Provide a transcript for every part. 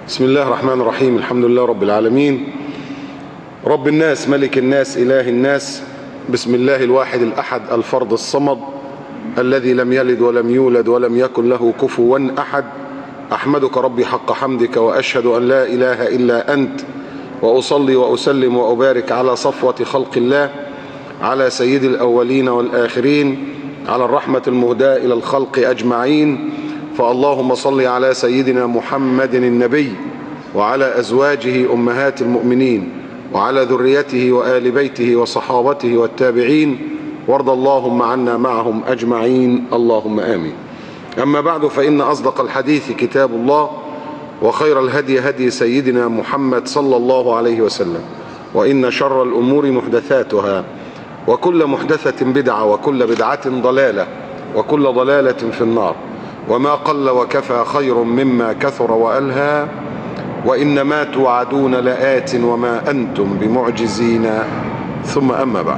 بسم الله الرحمن الرحيم. الحمد لله رب العالمين، رب الناس ملك الناس إله الناس. بسم الله الواحد الأحد الفرد الصمد الذي لم يلد ولم يولد ولم يكن له كفوا أحد. أحمدك ربي حق حمدك، وأشهد أن لا إله إلا أنت، وأصلي وأسلم وأبارك على صفوة خلق الله، على سيد الأولين والآخرين، على الرحمة المهداة إلى الخلق أجمعين. فاللهم صل على سيدنا محمد النبي، وعلى أزواجه أمهات المؤمنين، وعلى ذريته وآل بيته وصحابته والتابعين، وارض اللهم عنا معهم أجمعين، اللهم آمين. أما بعد، فإن أصدق الحديث كتاب الله، وخير الهدي هدي سيدنا محمد صلى الله عليه وسلم، وإن شر الأمور محدثاتها، وكل محدثة بدعة، وكل بدعة ضلالة، وكل ضلالة في النار. وما قل وكفى خير مما كثر وألهى، وإنما توعدون لآت وما أنتم بمعجزين. ثم أما بعد،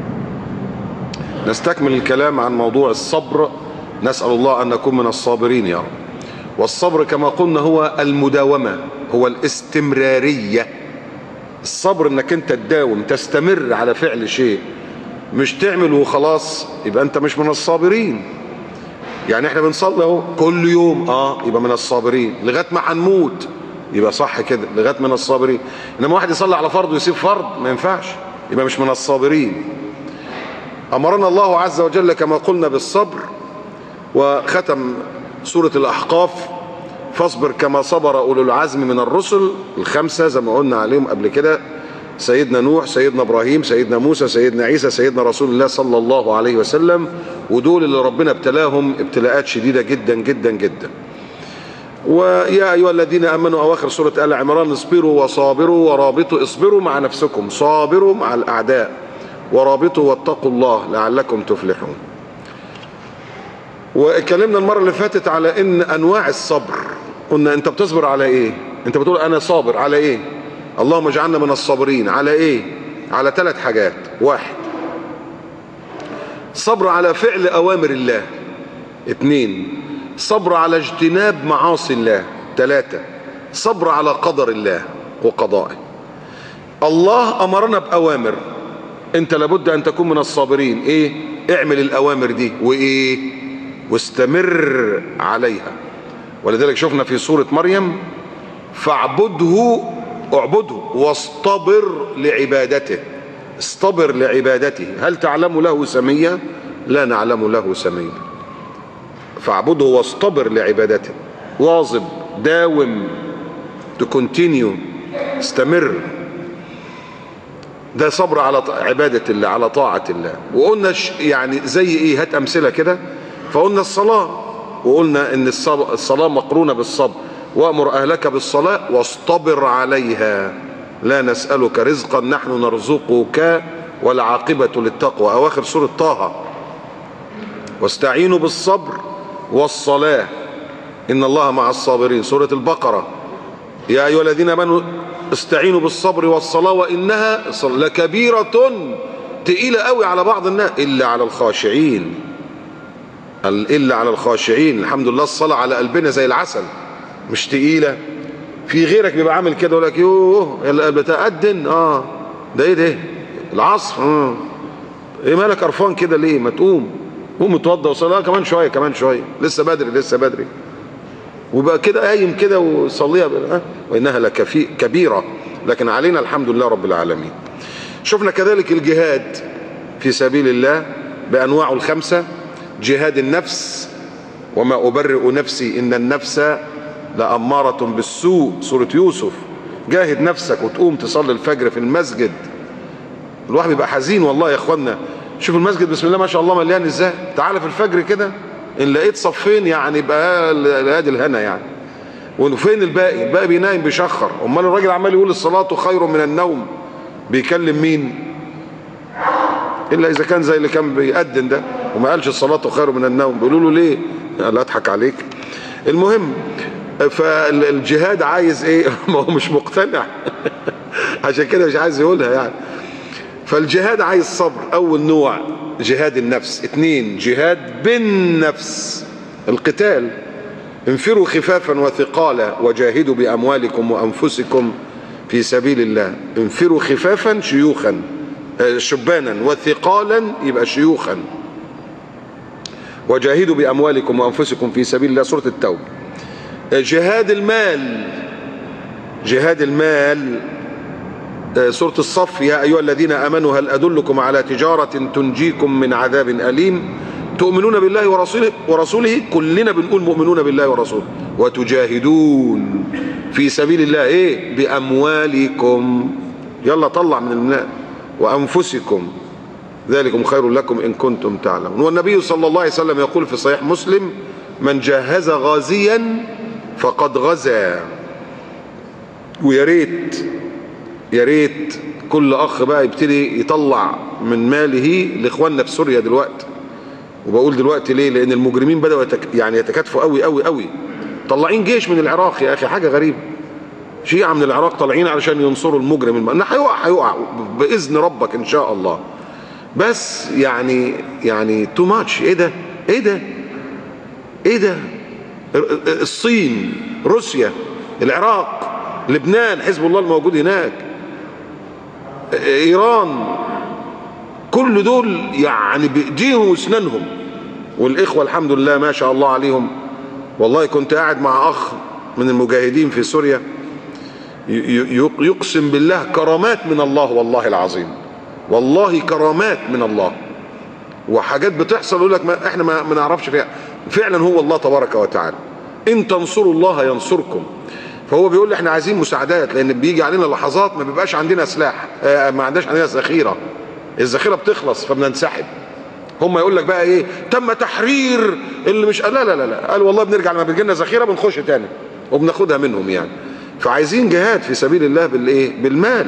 نستكمل الكلام عن موضوع الصبر. نسأل الله أن نكون من الصابرين يا رب. والصبر كما قلنا هو المداومة، هو الاستمرارية. الصبر انك انت تداوم، تستمر على فعل شيء، مش تعمل وخلاص يبقى انت مش من الصابرين. يعني احنا بنصلي اهو كل يوم، يبقى من الصابرين لغايه ما هنموت، يبقى صح كده، لغايه من الصابرين. انما واحد يصلي على فرض ويسيب فرض، ما ينفعش، يبقى مش من الصابرين. امرنا الله عز وجل كما قلنا بالصبر، وختم سورة الأحقاف: فاصبر كما صبر أولو العزم من الرسل الخمسة، زي ما قلنا عليهم قبل كده: سيدنا نوح، سيدنا إبراهيم، سيدنا موسى، سيدنا عيسى، سيدنا رسول الله صلى الله عليه وسلم. ودول اللي ربنا ابتلاهم ابتلاءات شديدة جدا جدا جدا. ويا أيها الذين آمنوا، أواخر سورة آل عمران: اصبروا وصابروا ورابطوا. اصبروا مع نفسكم، صابروا مع الأعداء، ورابطوا واتقوا الله لعلكم تفلحون. واتكلمنا المرة اللي فاتت على ان انواع الصبر. قلنا انت بتصبر على ايه؟ انت بتقول انا صابر على ايه؟ اللهم اجعلنا من الصابرين على ايه؟ على 3 حاجات. 1، صبر على فعل اوامر الله. 2، صبر على اجتناب معاصي الله. 3، صبر على قدر الله وقضائه. الله امرنا باوامر، انت لابد ان تكون من الصابرين. ايه؟ اعمل الاوامر دي، وايه؟ واستمر عليها. ولذلك شفنا في سورة مريم: فاعبده، اعبده واصطبر لعبادته. اصطبر لعبادته. هل تعلم له سميا؟ لا نعلم له سميا. فاعبده واصطبر لعبادته. واظب، داوم، تكونتينيو، استمر. ده صبر على عبادة الله، على طاعة الله. وقلنا يعني زي ايه؟ هات امثلة كده. فقلنا الصلاة، وقلنا ان الصلاة مقرونة بالصبر: وأمر أهلك بالصلاة واصطبر عليها لا نسألك رزقا نحن نرزقك والعاقبة للتقوى. أواخر سورة طه: واستعينوا بالصبر والصلاة إن الله مع الصابرين. سورة البقرة: يا أيها الذين آمنوا استعينوا بالصبر والصلاة وإنها لكبيرة، تقيلة قوي على بعض الناس، إلا على الخاشعين. إلا على الخاشعين. الحمد لله الصلاة على قلبنا زي العسل، مش تقيلة. في غيرك بيبقى عامل كده يقول لك: يوه القلب بتأذن، ده ايه ده؟ العصر، ايه مالك قرفان كده ليه؟ ما تقوم، قوم اتوضى وصلي. كمان شوية، كمان شوية، لسه بدري، لسه بدري. وبقى كده قايم كده وصليها وإنها لكبيرة، لكن علينا الحمد لله رب العالمين. شفنا كذلك الجهاد في سبيل الله بأنواعه ال5: جهاد النفس: وما أبرئ نفسي إن النفس لأمارة بالسوء. سورة يوسف: جاهد نفسك وتقوم تصلي الفجر في المسجد. الواحد بيبقى حزين والله يا اخوانا. شوف المسجد بسم الله ما شاء الله مليان ازاي. تعال في الفجر كده، ان لقيت صفين يعني يبقى ادي الهنا يعني. وفين الباقي؟ الباقي بينام بيشخر. امال الراجل عمال يقول الصلاة خير من النوم، بيكلم مين؟ الا اذا كان زي اللي كان بيأذن ده وما قالش الصلاة خير من النوم. بيقولوا له ليه؟ قال اضحك عليك. المهم، فالجهاد عايز ايه؟ ما هو مش مقتنع عشان كده مش عايز يقولها يعني. فالجهاد عايز صبر. اول نوع جهاد النفس. 2، جهاد بالنفس، القتال. انفروا خفافا وثقالا وجاهدوا بأموالكم وأنفسكم في سبيل الله. انفروا خفافا شيوخا شبانا، وثقالا يبقى شيوخا. وجاهدوا بأموالكم وأنفسكم في سبيل الله، سورة التوبة. جهاد المال، جهاد المال سورة الصف، يا أيها الذين آمنوا هل أدلكم على تجارة تنجيكم من عذاب أليم تؤمنون بالله ورسوله. كلنا بنقول مؤمنون بالله ورسوله. وتجاهدون في سبيل الله ايه؟ بأموالكم، يلا طلع من المال، وأنفسكم ذلكم خير لكم إن كنتم تعلمون. والنبي صلى الله عليه وسلم يقول في صحيح مسلم: من جهز غازيا فقد غزا. ويا ريت يا ريت كل اخ بقى يبتدي يطلع من ماله لاخواننا في سوريا دلوقتي. وبقول دلوقتي ليه؟ لان المجرمين بدأوا يعني يتكاتفوا قوي قوي قوي. طلعين جيش من العراق يا اخي، حاجه غريبه. شيعة من العراق طالعين علشان ينصروا المجرم. انه هيقع باذن ربك ان شاء الله. بس يعني تو ماتش. ايه ده؟ ايه ده؟ ايه ده؟ الصين، روسيا، العراق، لبنان، حزب الله الموجود هناك، ايران، كل دول يعني بايديهم واسنانهم. والاخوه الحمد لله ما شاء الله عليهم. والله كنت قاعد مع اخ من المجاهدين في سوريا يقسم بالله كرامات من الله، والله العظيم، والله كرامات من الله، وحاجات بتحصل يقول لك احنا ما نعرفش فيها. فعلا هو الله تبارك وتعالى. ان تنصروا الله ينصركم. فهو بيقول لي احنا عايزين مساعدات، لان بيجي علينا لحظات ما بيبقاش عندنا سلاح، ما عندناش عندنا ذخيره، الذخيره بتخلص فبننسحب. هم يقول لك بقى ايه؟ تم تحرير اللي مش، لا لا لا لا، قال والله بنرجع لما بيجي لنا ذخيره بنخش تاني وبناخدها منهم يعني. فعايزين جهاد في سبيل الله بالايه؟ بالمال.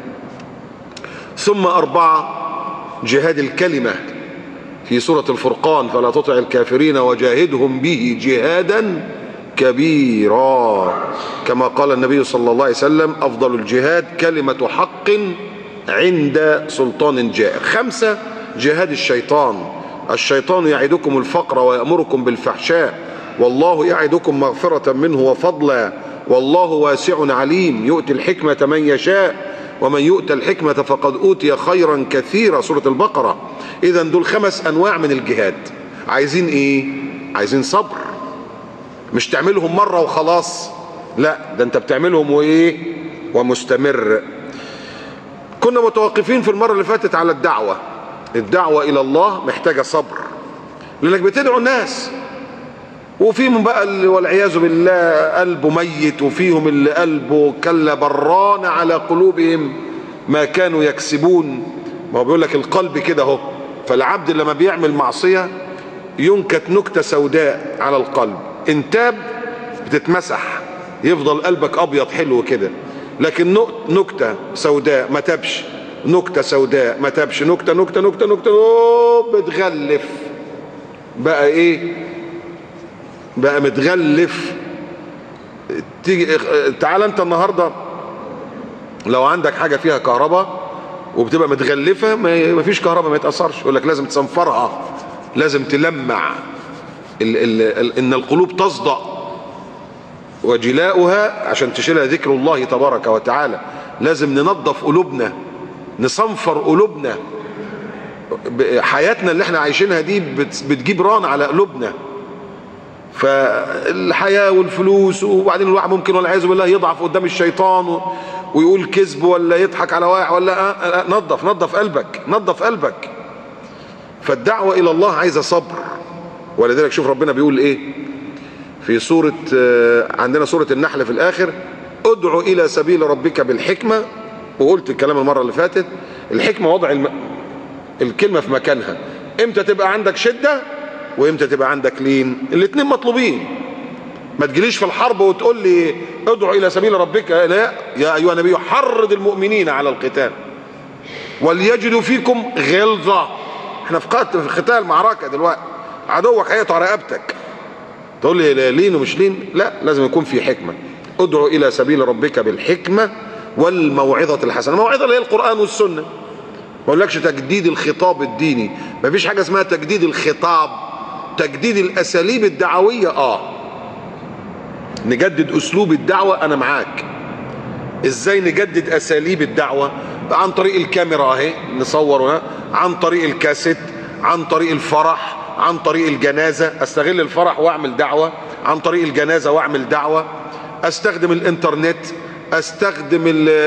ثم 4 جهاد الكلمه في سوره الفرقان: فلا تطع الكافرين وجاهدهم به جهادا كبيرا، كما قال النبي صلى الله عليه وسلم: افضل الجهاد كلمه حق عند سلطان جائر. 5 جهاد الشيطان: الشيطان يعدكم الفقر ويأمركم بالفحشاء والله يعدكم مغفرة منه وفضلا والله واسع عليم يؤتي الحكمة من يشاء ومن يؤتى الحكمة فقد أوتي خيرا كثيرا، سورة البقرة. إذا دول 5 أنواع من الجهاد. عايزين إيه؟ عايزين صبر، مش تعملهم مرة وخلاص، لا ده أنت بتعملهم وإيه؟ ومستمر. كنا متوقفين في المرة اللي فاتت على الدعوة. الدعوة إلى الله محتاجة صبر، لأنك بتدعو الناس، وفيهم بقى اللي والعياذ بالله قلبه ميت، وفيهم اللي قلبه كلا بران على قلوبهم ما كانوا يكسبون. ما هو بيقول لك القلب كده اهو. فالعبد لما بيعمل معصية ينكت نكتة سوداء على القلب، ان تاب بتتمسح يفضل قلبك ابيض حلو كده. لكن نكتة سوداء ما تبش، نكتة سوداء ما تبش، نكتة نكتة نكتة نكتة بتغلف بقى ايه؟ بقى متغلف. تيجي تعال انت النهارده لو عندك حاجه فيها كهرباء وبتبقى متغلفه ما فيش كهرباء ما يتاثرش. يقول لك لازم تصنفرها، لازم تلمع. ان القلوب تصدأ وجلاؤها عشان تشيلها ذكر الله تبارك وتعالى. لازم ننظف قلوبنا، نصنفر قلوبنا. حياتنا اللي احنا عايشينها دي بتجيب ران على قلوبنا. فالحياة والفلوس، وبعدين الواحد ممكن والعياذ بالله يضعف قدام الشيطان ويقول كذب ولا يضحك على واحد ولا نظف قلبك، نظف قلبك. فالدعوة إلى الله عايزة صبر. ولذلك شوف ربنا بيقول إيه في سورة، عندنا سورة النحل في الآخر: ادعو إلى سبيل ربك بالحكمة. وقلت الكلام المرة اللي فاتت، الحكمة وضع الكلمة في مكانها. امتى تبقى عندك شدة وامتى تبقى عندك لين؟ الاتنين مطلوبين. ما تجيليش في الحرب وتقول لي ادعو الى سبيل ربك، لا، يا ايها النبي حرض المؤمنين على القتال وليجدوا فيكم غلظة. احنا في قتال معركة دلوقتي، عدوك هيقطع رقبتك، تقول لي لين ومش لين؟ لا، لازم يكون في حكمة. ادعو الى سبيل ربك بالحكمة والموعظة الحسنة. الموعظة اللي هي القرآن والسنة. ما اقولكش تجديد الخطاب الديني، ما فيش حاجة اسمها تجديد الخطاب. تجديد الاساليب الدعوية نجدد اسلوب الدعوة، انا معاك. ازاي نجدد اساليب الدعوة؟ عن طريق الكاميرا اهي نصور، عن طريق الكاسيت، عن طريق الفرح، عن طريق الجنازة، استغل الفرح واعمل دعوة، عن طريق الجنازة واعمل دعوة، استخدم الانترنت، استخدم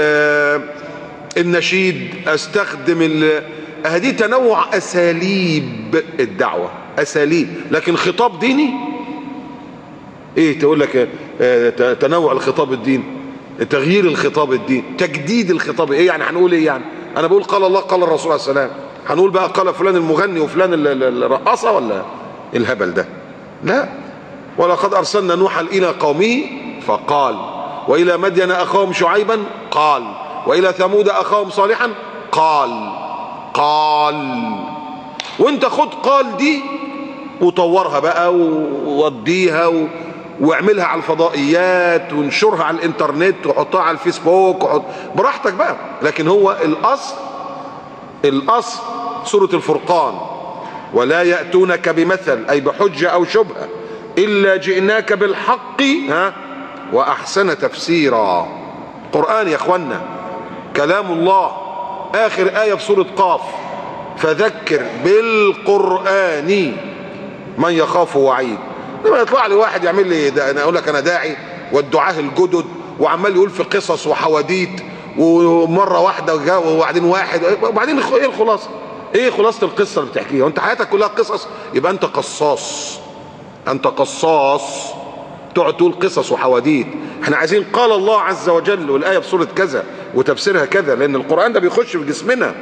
النشيد، استخدم هذه تنوع اساليب الدعوة، اساليب. لكن خطاب ديني ايه تقول لك تنوع الخطاب الديني، تغيير الخطاب الديني، تجديد الخطاب، ايه يعني؟ هنقول ايه يعني؟ انا بقول قال الله قال الرسول عليه السلام، هنقول بقى قال فلان المغني وفلان الرقاصة ولا الهبل ده؟ لا. ولقد ارسلنا نوحا الى قومه فقال، والى مدين اخاهم شعيبا قال، والى ثمود اخاهم صالحا قال. وانت خد قال دي وطورها بقى ووديها واعملها على الفضائيات وانشرها على الانترنت وحطها على الفيسبوك براحتك بقى. لكن هو الاصل سورة الفرقان، ولا يأتونك بمثل اي بحجة او شبهة الا جئناك بالحق واحسن تفسيرا. قرآن يا اخوانا، كلام الله. اخر آية في سورة قاف، فذكر بالقرآن من يخاف وعيد. لما يطلع لي واحد يعمل لي ده، انا اقول لك انا داعي والدعاه الجدد وعمال يقول في قصص وحواديت ومره واحده وبعدين واحد، وبعدين ايه الخلاصه؟ ايه خلاصه القصه اللي بتحكيها؟ وانت حياتك كلها قصص، يبقى انت قصاص. انت قصاص تقعد تقول قصص وحواديت. احنا عايزين قال الله عز وجل والايه في سوره كذا وتفسيرها كذا، لان القران ده بيخش في جسمنا.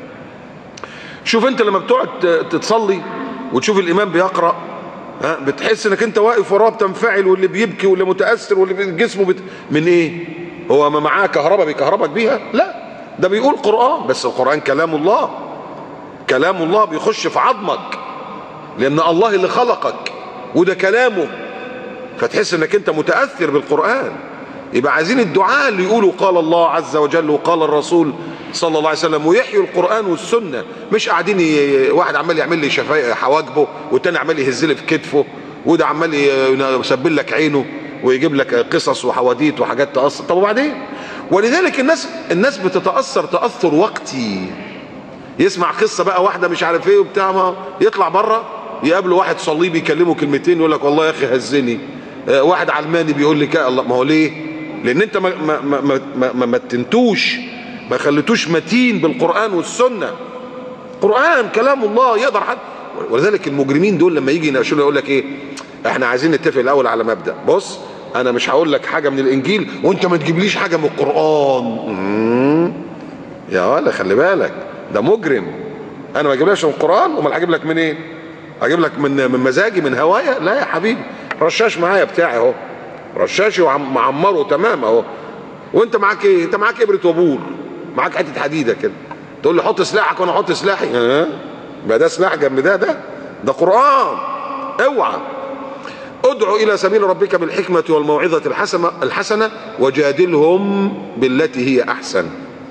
شوف انت لما بتقعد تصلي وتشوف الامام بيقرأ، بتحس انك انت واقف وراه بتنفعل، واللي بيبكي واللي متأثر واللي جسمه من ايه؟ هو ما معاه كهرباء بيكهربك بيها؟ لا، ده بيقول قرآن. بس القرآن كلام الله، كلام الله بيخش في عظمك، لان الله اللي خلقك وده كلامه، فتحس انك انت متأثر بالقرآن. يبقى عايزين الدعاء اللي يقولوا قال الله عز وجل وقال الرسول صلى الله عليه وسلم، ويحيوا القرآن والسنة. مش قاعدين واحد عمال يعمل لي حواجبه والتاني عمال يهز لي في كتفه وده عمال يسبل لك عينه ويجيب لك قصص وحواديت وحاجات تأثر. طب وبعدين؟ ولذلك الناس بتتأثر تأثر وقتي. يسمع قصة بقى واحدة مش عارف ايه وبتاع، ما يطلع بره يقابله واحد صليبي يكلمه كلمتين يقول لك والله يا اخي هزني. واحد علماني بيقول لك الله. ما هو ليه؟ لان انت ما متنتوش، ما خليتوش متين بالقرآن والسنة. قرآن كلام الله يقدر حد. ولذلك المجرمين دول لما يجي يناقشونا يقول لك ايه؟ احنا عايزين نتفق الاول على مبدأ. بص، انا مش هقول لك حاجة من الانجيل وانت ما تجيبليش حاجة من القرآن. يا ولا خلي بالك، ده مجرم. انا ما اجيبلكش من القرآن، امال هجيب لك منين؟ اجيب لك من مزاجي من هوايا؟ لا يا حبيبي، رشاش معايا بتاعي اهو، رشاشي ومعمره تمام اهو. وانت معاك ايه؟ انت معاك ابره وبور، معاك حته حديده كده، تقول لي حط سلاحك وانا احط سلاحي؟ يبقى ده سلاح جنب ده قرآن. اوعى. ادعو الى سبيل ربك بالحكمة والموعظة الحسنة وجادلهم بالتي هي احسن.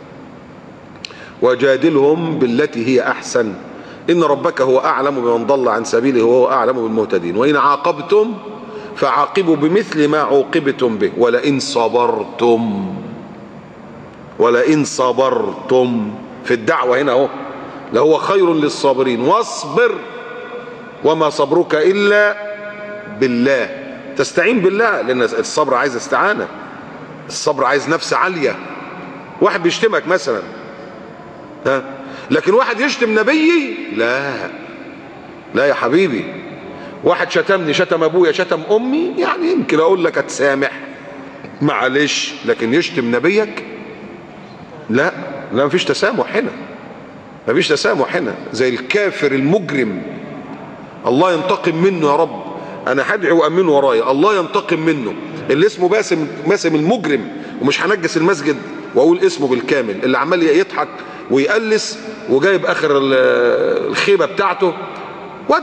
وجادلهم بالتي هي احسن، ان ربك هو اعلم بمن ضل عن سبيله وهو اعلم بالمهتدين. وان عاقبتم فعاقبوا بمثل ما عوقبتم به ولئن صبرتم في الدعوة هنا اهو لهو خير للصابرين. واصبر وما صبرك الا بالله. تستعين بالله، لان الصبر عايز استعانة، الصبر عايز نفس عالية. واحد بيشتمك مثلا، لكن واحد يشتم نبيي؟ لا يا حبيبي. واحد شتمني، شتم ابويا، شتم امي، يعني يمكن اقول لك اتسامح معلش، لكن يشتم نبيك؟ لا مفيش تسامح هنا، مفيش تسامح هنا. زي الكافر المجرم الله ينتقم منه. يا رب انا هدعي وامنه ورايا، الله ينتقم منه. اللي اسمه باسم المجرم، ومش هنجس المسجد واقول اسمه بالكامل، اللي عمال يضحك ويقلس وجايب اخر الخيبه بتاعته واد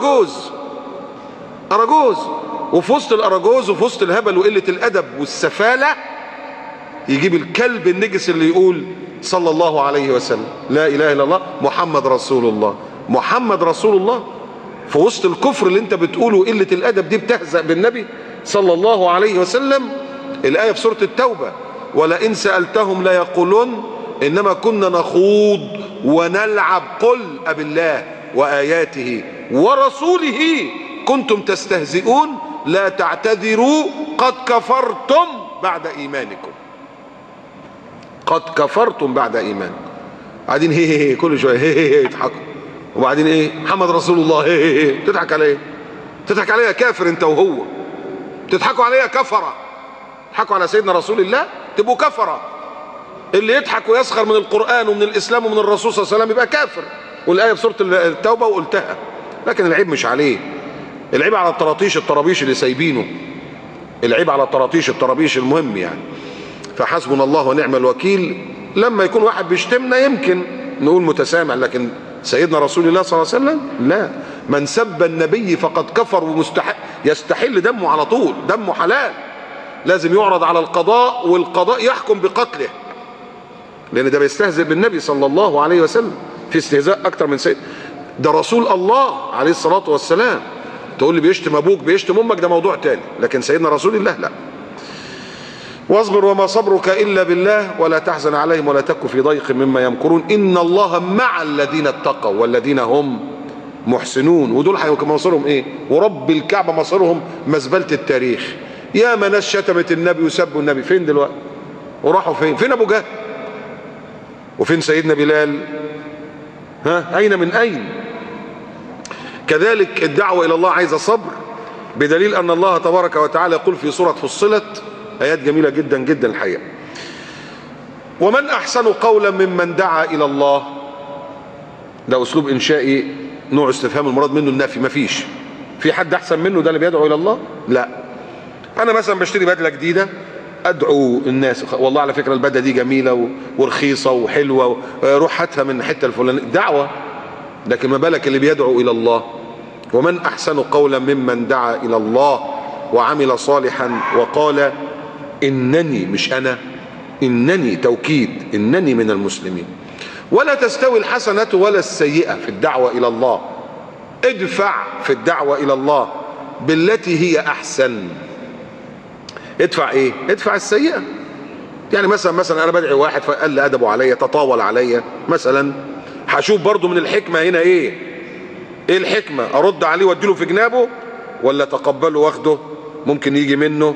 اراجوز. وفي وسط الاراجوز وفي وسط الهبل وقله الادب والسفاله يجيب الكلب النجس اللي يقول صلى الله عليه وسلم لا اله الا الله محمد رسول الله، محمد رسول الله. في وسط الكفر اللي انت بتقوله وقله الادب دي بتهزأ بالنبي. صلى الله عليه وسلم. الآية في سورة التوبة: ولئن سألتهم ليقولن إنما كنا نخوض ونلعب قل أبالله وآياته ورسوله كنتم تستهزئون لا تعتذروا قد كفرتم بعد إيمانكم. قد كفرتم بعد إيمانكم. بعدين هي كل شوية هي يضحكوا، وبعدين ايه؟ محمد رسول الله هي تضحك عليه. تضحك عليه يا كافر انت وهو. تضحكوا عليه يا كفرة. تضحكوا على سيدنا رسول الله تبقوا كفرة. اللي يضحك ويسخر من القرآن ومن الإسلام ومن الرسول صلى الله عليه وسلم يبقى كافر. والآية في سورة التوبة وقلتها. لكن العيب مش عليه، العيب على الطرابيش اللي سايبينه. العيب على الطرابيش المهم يعني. فحسبنا الله ونعم الوكيل. لما يكون واحد بيشتمنا يمكن نقول متسامع، لكن سيدنا رسول الله صلى الله عليه وسلم لا. من سب النبي فقد كفر، ومستحق يستحل دمه على طول، دمه حلال، لازم يعرض على القضاء والقضاء يحكم بقتله، لان ده بيستهزئ بالنبي صلى الله عليه وسلم. في استهزاء اكتر من سيد ده رسول الله عليه الصلاة والسلام. تقول لي بيشتم ابوك بيشتم امك، ده موضوع تاني، لكن سيدنا رسول الله لا. واصبر وما صبرك إلا بالله ولا تحزن عليهم ولا تك في ضيق مما يمكرون إن الله مع الذين اتقوا والذين هم محسنون. ودول هيبقى مصيرهم ايه؟ ورب الكعبة مصيرهم مزبلة التاريخ. يا ما ناس شتمت النبي وسبوا النبي، فين دلوقتي؟ وراحوا فين؟ فين ابو جهل؟ وفين سيدنا بلال؟ ها اين من اين؟ كذلك الدعوة الى الله عايزة صبر، بدليل ان الله تبارك وتعالى يقول في سورة فصلت آيات جميلة جدا جدا الحقيقة: ومن أحسن قولا ممن دعا إلى الله. ده أسلوب إنشائي، نوع استفهام المراد منه النفي. مفيش في حد أحسن منه، ده اللي بيدعو إلى الله؟ لا. أنا مثلا بشتري بدلة جديدة أدعو الناس، والله على فكرة البدلة دي جميلة ورخيصة وحلوة، روح هاتها من الحتة الفلانية، دعوة. لكن ما بالك اللي بيدعو إلى الله؟ ومن أحسن قولا ممن دعا إلى الله وعمل صالحا وقال إنني، مش أنا، إنني توكيد، إنني من المسلمين. ولا تستوي الحسنة ولا السيئة في الدعوة إلى الله. ادفع في الدعوة إلى الله بالتي هي أحسن. ادفع إيه؟ ادفع السيئة. يعني مثلا أنا بدعي واحد فقال لي أدبه عليا، تطاول عليا مثلا، هشوف برضو من الحكمة هنا إيه؟ إيه الحكمة؟ أرد عليه وأديله في جنابه، ولا تقبله واخده ممكن يجي منه؟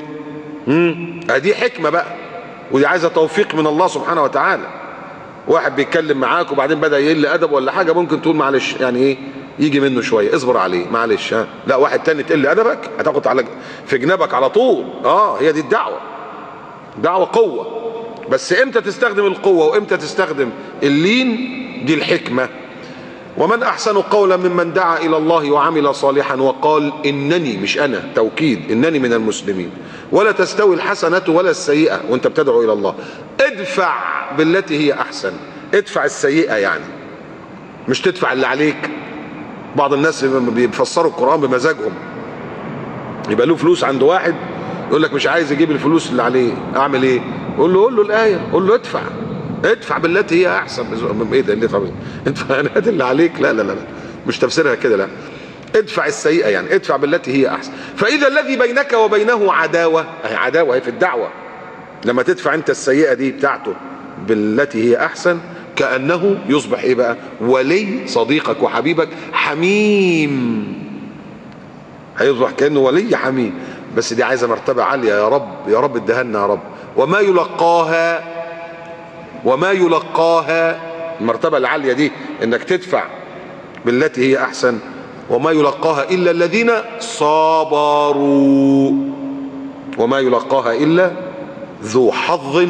دي حكمة بقى، ودي عايزة توفيق من الله سبحانه وتعالى. واحد بيتكلم معاك وبعدين بدأ يقل أدب ولا حاجة، ممكن تقول معلش يعني ايه، يجي منه شوية، اصبر عليه معلش. ها لا، واحد تاني تقل أدبك هتاخد على في جنابك على طول. هي دي الدعوة. دعوة قوة، بس امتى تستخدم القوة وامتى تستخدم اللين؟ دي الحكمة. ومن أحسن قولا ممن دعا إلى الله وعمل صالحا وقال إنني، مش أنا، توكيد، إنني من المسلمين. ولا تستوي الحسنة ولا السيئة وانت بتدعو إلى الله. ادفع بالتي هي أحسن. ادفع السيئة يعني، مش تدفع اللي عليك. بعض الناس بيفسروا القرآن بمزاجهم، يبقى له فلوس عند واحد يقول لك مش عايز يجيب الفلوس اللي عليه، أعمل إيه؟ قول له الآية، قول له ادفع بالتي هي احسن. ايه ده اللي ادفع اللي عليك؟ لا لا لا، مش تفسيرها كده. لا، ادفع السيئة يعني ادفع بالتي هي احسن. فاذا الذي بينك وبينه عداوة، عداوة هي في الدعوة، لما تدفع انت السيئة دي بتاعته بالتي هي احسن، كأنه يصبح ايه بقى؟ ولي، صديقك وحبيبك، حميم. هيصبح كأنه ولي حميم. بس دي عايزة مرتبة عالية. يا رب يا رب ادهلنا يا رب. وما يلقاها المرتبة العالية دي، انك تدفع بالتي هي احسن. وما يلقاها الا الذين صبروا. وما يلقاها الا ذو حظ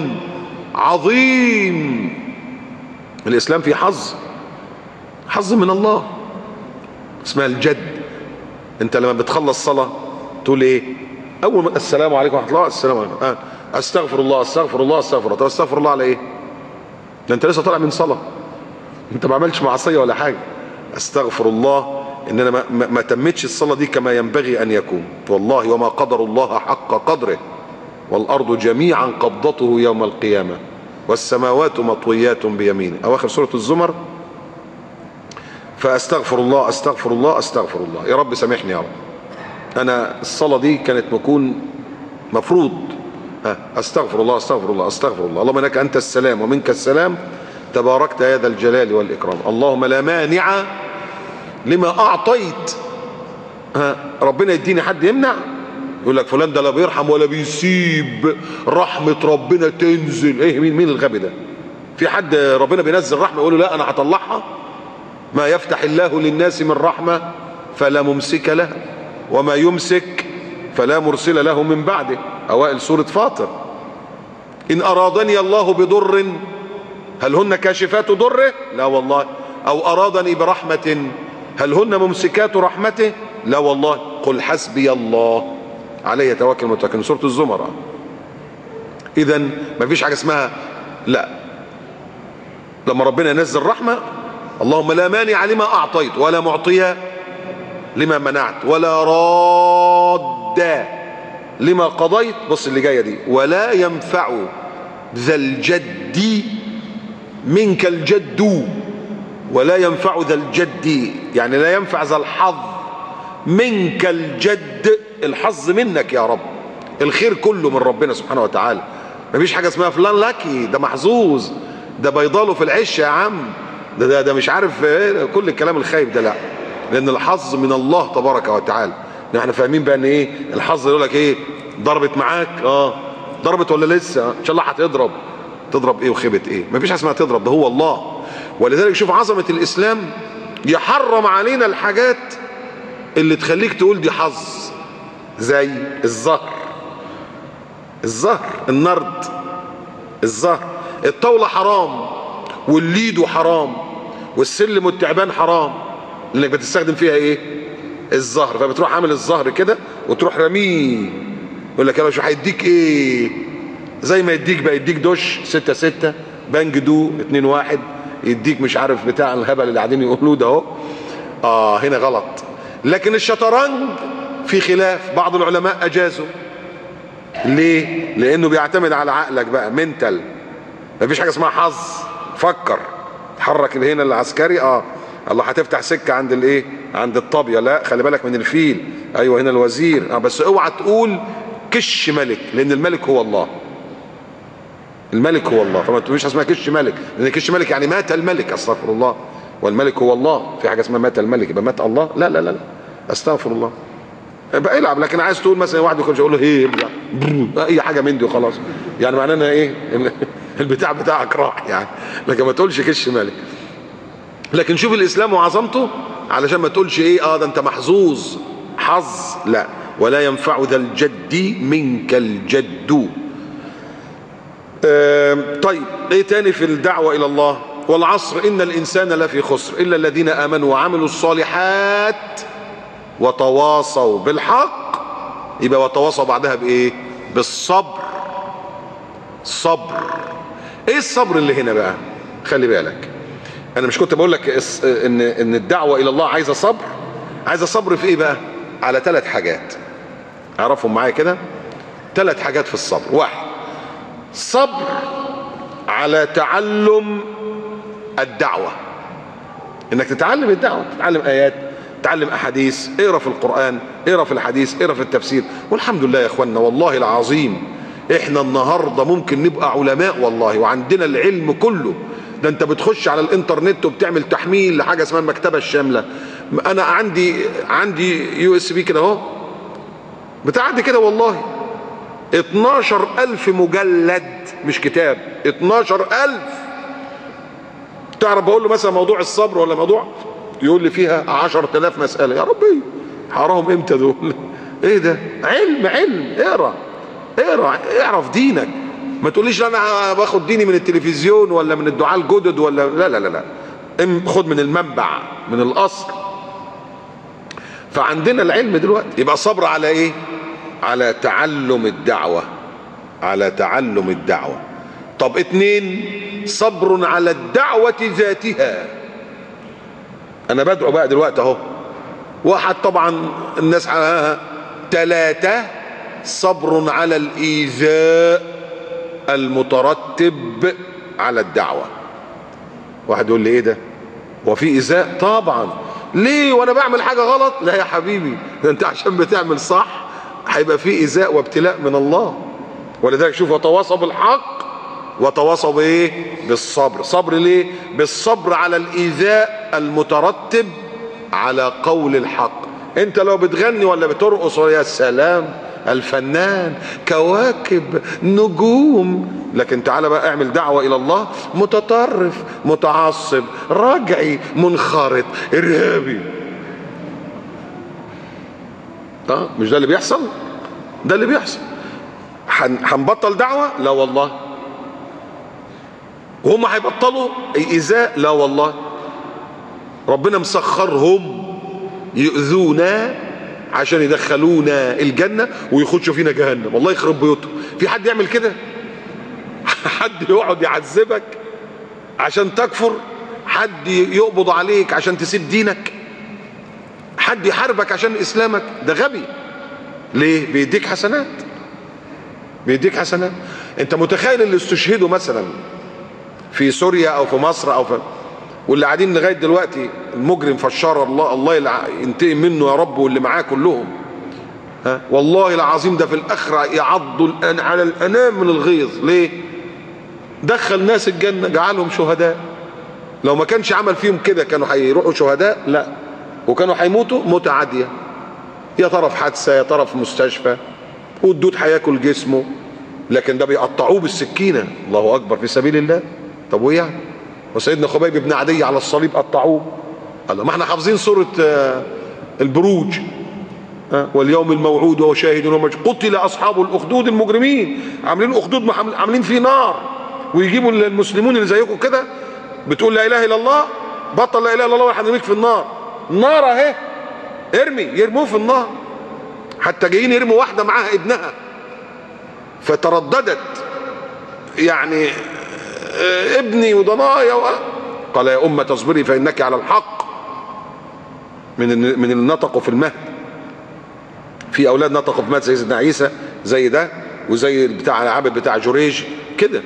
عظيم. الاسلام فيه حظ من الله، اسمها الجد. انت لما بتخلص صلاة تقول ايه؟ اول ما السلام عليكم ورحمة الله، السلام عليكم، استغفر الله استغفر الله استغفر الله. طب استغفر الله على ايه؟ ده انت لسه طالع من صلاة، انت ما عملتش معصية ولا حاجة. استغفر الله ان انا ما تمتش الصلاة دي كما ينبغي ان يكون. والله وما قدر الله حق قدره والارض جميعا قبضته يوم القيامة والسماوات مطويات بيمينه. اواخر سورة الزمر. فاستغفر الله استغفر الله استغفر الله. يا رب سامحني يا رب، انا الصلاة دي كانت مفروض استغفر الله استغفر الله استغفر الله، اللهم انك انت السلام ومنك السلام تباركت يا ذا الجلال والاكرام، اللهم لا مانع لما اعطيت. ربنا يديني حد يمنع؟ يقول لك فلان ده لا بيرحم ولا بيسيب، رحمة ربنا تنزل. ايه مين الغبي ده؟ في حد ربنا بينزل رحمة يقول له لا انا هطلعها؟ ما يفتح الله للناس من رحمة فلا ممسك لها وما يمسك فلا مرسل له من بعده، اوائل سورة فاطر. ان ارادني الله بضر هل هن كاشفات ضره؟ لا والله. او ارادني برحمة هل هن ممسكات رحمته؟ لا والله. قل حسبي الله عليه يتوكل المتوكلون، سورة الزمر. اذا ما فيش حاجة اسمها لا. لما ربنا ينزل رحمة، اللهم لا مانع لما اعطيت ولا معطي لما منعت ولا راد لما قضيت. بص اللي جايه دي، ولا ينفع ذا الجد منك الجد. ولا ينفع ذا الجد يعني لا ينفع ذا الحظ منك الجد، الحظ منك يا رب، الخير كله من ربنا سبحانه وتعالى. مفيش حاجه اسمها فلان لاكي، ده محظوظ، ده بيضاله في العش يا عم، ده مش عارف ايه كل الكلام الخايب ده. لا، لان الحظ من الله تبارك وتعالى. احنا فاهمين بقى ان ايه الحظ؟ يقول لك ايه، ضربت معاك؟ ضربت ولا لسه؟ ان شاء الله هتضرب. تضرب ايه وخيبت ايه؟ مفيش حاجه اسمها تضرب، ده هو الله. ولذلك شوف عظمه الاسلام، يحرم علينا الحاجات اللي تخليك تقول دي حظ، زي الزهر، النرد، الزهر. الطاوله حرام، والليدو حرام، والسلم والتعبان حرام، لانك بتستخدم فيها ايه؟ الزهر. فبتروح عامل الزهر كده وتروح رميه، يقول لك يا باشا هيديك ايه؟ زي ما يديك بقى، يديك دش 6-6 بنج دو 2-1، يديك مش عارف بتاع الهبل اللي قاعدين يقولوه ده اهو. هنا غلط. لكن الشطرنج في خلاف، بعض العلماء اجازوا. ليه؟ لانه بيعتمد على عقلك بقى، منتال. مفيش حاجه اسمها حظ. فكر، تحرك هنا العسكري، الله هتفتح سكه عند الايه؟ عند الطابيه. لا، خلي بالك من الفيل. ايوه هنا الوزير. بس اوعى تقول كش ملك، لان الملك هو الله. الملك هو الله، فما تقولش اسمها كش ملك، لان كش ملك يعني مات الملك. استغفر الله. والملك هو الله. في حاجه اسمها مات الملك يبقى مات الله؟ لا لا لا، استغفر الله. يبقى العب. لكن عايز تقول مثلا واحد يخرج يقول له ايه اي حاجه من دي وخلاص، يعني معناه انها ايه؟ البتاع بتاعك راح يعني. لكن ما تقولش كش ملك. لكن شوف الاسلام وعظمته، علشان ما تقولش ايه ده انت محظوظ حظ. لا. ولا ينفع ذا الجد منك الجد. طيب ايه تاني في الدعوة الى الله؟ والعصر ان الانسان لفي خسر الا الذين امنوا وعملوا الصالحات وتواصوا بالحق. يبقى وتواصوا بعدها بايه؟ بالصبر. صبر. ايه الصبر اللي هنا بقى؟ خلي بالك، انا مش كنت بقول لك ان الدعوة الى الله عايزة صبر؟ عايزة صبر في ايه بقى؟ على 3 حاجات اعرفهم معايا كده. 3 حاجات في الصبر. 1، صبر على تعلم الدعوة، انك تتعلم الدعوة، تتعلم ايات، تتعلم احاديث، اقرا في القرآن، اقرا في الحديث، اقرا في التفسير. والحمد لله يا اخوانا، والله العظيم احنا النهاردة ممكن نبقى علماء والله، وعندنا العلم كله. ده انت بتخش على الانترنت وبتعمل تحميل لحاجة اسمها المكتبة الشاملة. انا عندي USB كده اهو، بتاعدي كده والله 12,000 مجلد، مش كتاب، 12,000. تعرف بقول له مثلا موضوع الصبر ولا موضوع، يقول لي فيها 10,000 مسألة. يا ربي حرام امتى دول؟ ايه ده؟ علم. اقرا اعرف دينك. ما تقوليش انا باخد ديني من التلفزيون ولا من الدعاة الجدد ولا لا. خد من المنبع، من الاصل. فعندنا العلم دلوقتي. يبقى صبر على ايه؟ على تعلم الدعوة، على تعلم الدعوة. طب 2، صبر على الدعوة ذاتها. انا بدعو بقى دلوقتي اهو، واحد طبعا الناس 3، صبر على الايذاء المترتب على الدعوة. واحد يقول لي ايه ده؟ وفي ايذاء؟ طبعا. ليه وانا بعمل حاجة غلط؟ لا يا حبيبي، ده انت عشان بتعمل صح هيبقى في ايذاء وابتلاء من الله. ولذلك شوف، وتواصوا بالحق وتواصوا بايه؟ بالصبر. صبر ليه؟ بالصبر على الايذاء المترتب على قول الحق. انت لو بتغني ولا بترقص، يا سلام، الفنان، كواكب، نجوم. لكن تعالى بقى اعمل دعوة الى الله، متطرف، متعصب، رجعي، منخرط، ارهابي. مش ده اللي بيحصل؟ ده اللي بيحصل. هنبطل دعوة؟ لا والله. وهم هيبطلوا ايذاء؟ لا والله. ربنا مسخرهم يؤذونا عشان يدخلونا الجنة ويخشوا فينا جهنم. والله يخرب بيوتهم. في حد يعمل كده؟ حد يقعد يعذبك عشان تكفر؟ حد يقبض عليك عشان تسيب دينك؟ حد يحاربك عشان اسلامك؟ ده غبي. ليه؟ بيديك حسنات، بيديك حسنات. انت متخيل اللي استشهدوا مثلا في سوريا او في مصر او في، واللي قاعدين لغايه دلوقتي، المجرم فشار الله ينتقم منه يا رب، واللي معاه كلهم، والله العظيم ده في الاخره يعضوا على الانام من الغيظ. ليه؟ دخل ناس الجنه، جعلهم شهداء. لو ما كانش عمل فيهم كده كانوا هيروحوا شهداء؟ لا، وكانوا هيموتوا موتة عادية، يا ترى في حادثة، يا ترى في مستشفى، والدود هياكل جسمه. لكن ده بيقطعوه بالسكينة، الله أكبر، في سبيل الله. طب وإيه يعني؟ وسيدنا خبيب بن عدي على الصليب قطعوه. الله، ما احنا حافظين سورة البروج، واليوم الموعود وهو شاهد ومشهود، قتل أصحاب الأخدود، المجرمين عاملين أخدود، عاملين فيه نار، ويجيبوا المسلمون اللي زيكم كده بتقول لا إله إلا الله، بطل لا إله إلا الله وهنرميك في النار. النار اهي، ارمي، يرموه في النار. حتى جايين يرموا واحدة معاها ابنها، فترددت يعني ابني وضنايا قال يا أمة تصبري فإنك على الحق. من اللي نطقوا في المهد، في أولاد نطقوا في المهد زي سيدنا عيسى، زي ده، وزي بتاع العبد بتاع جريج كده.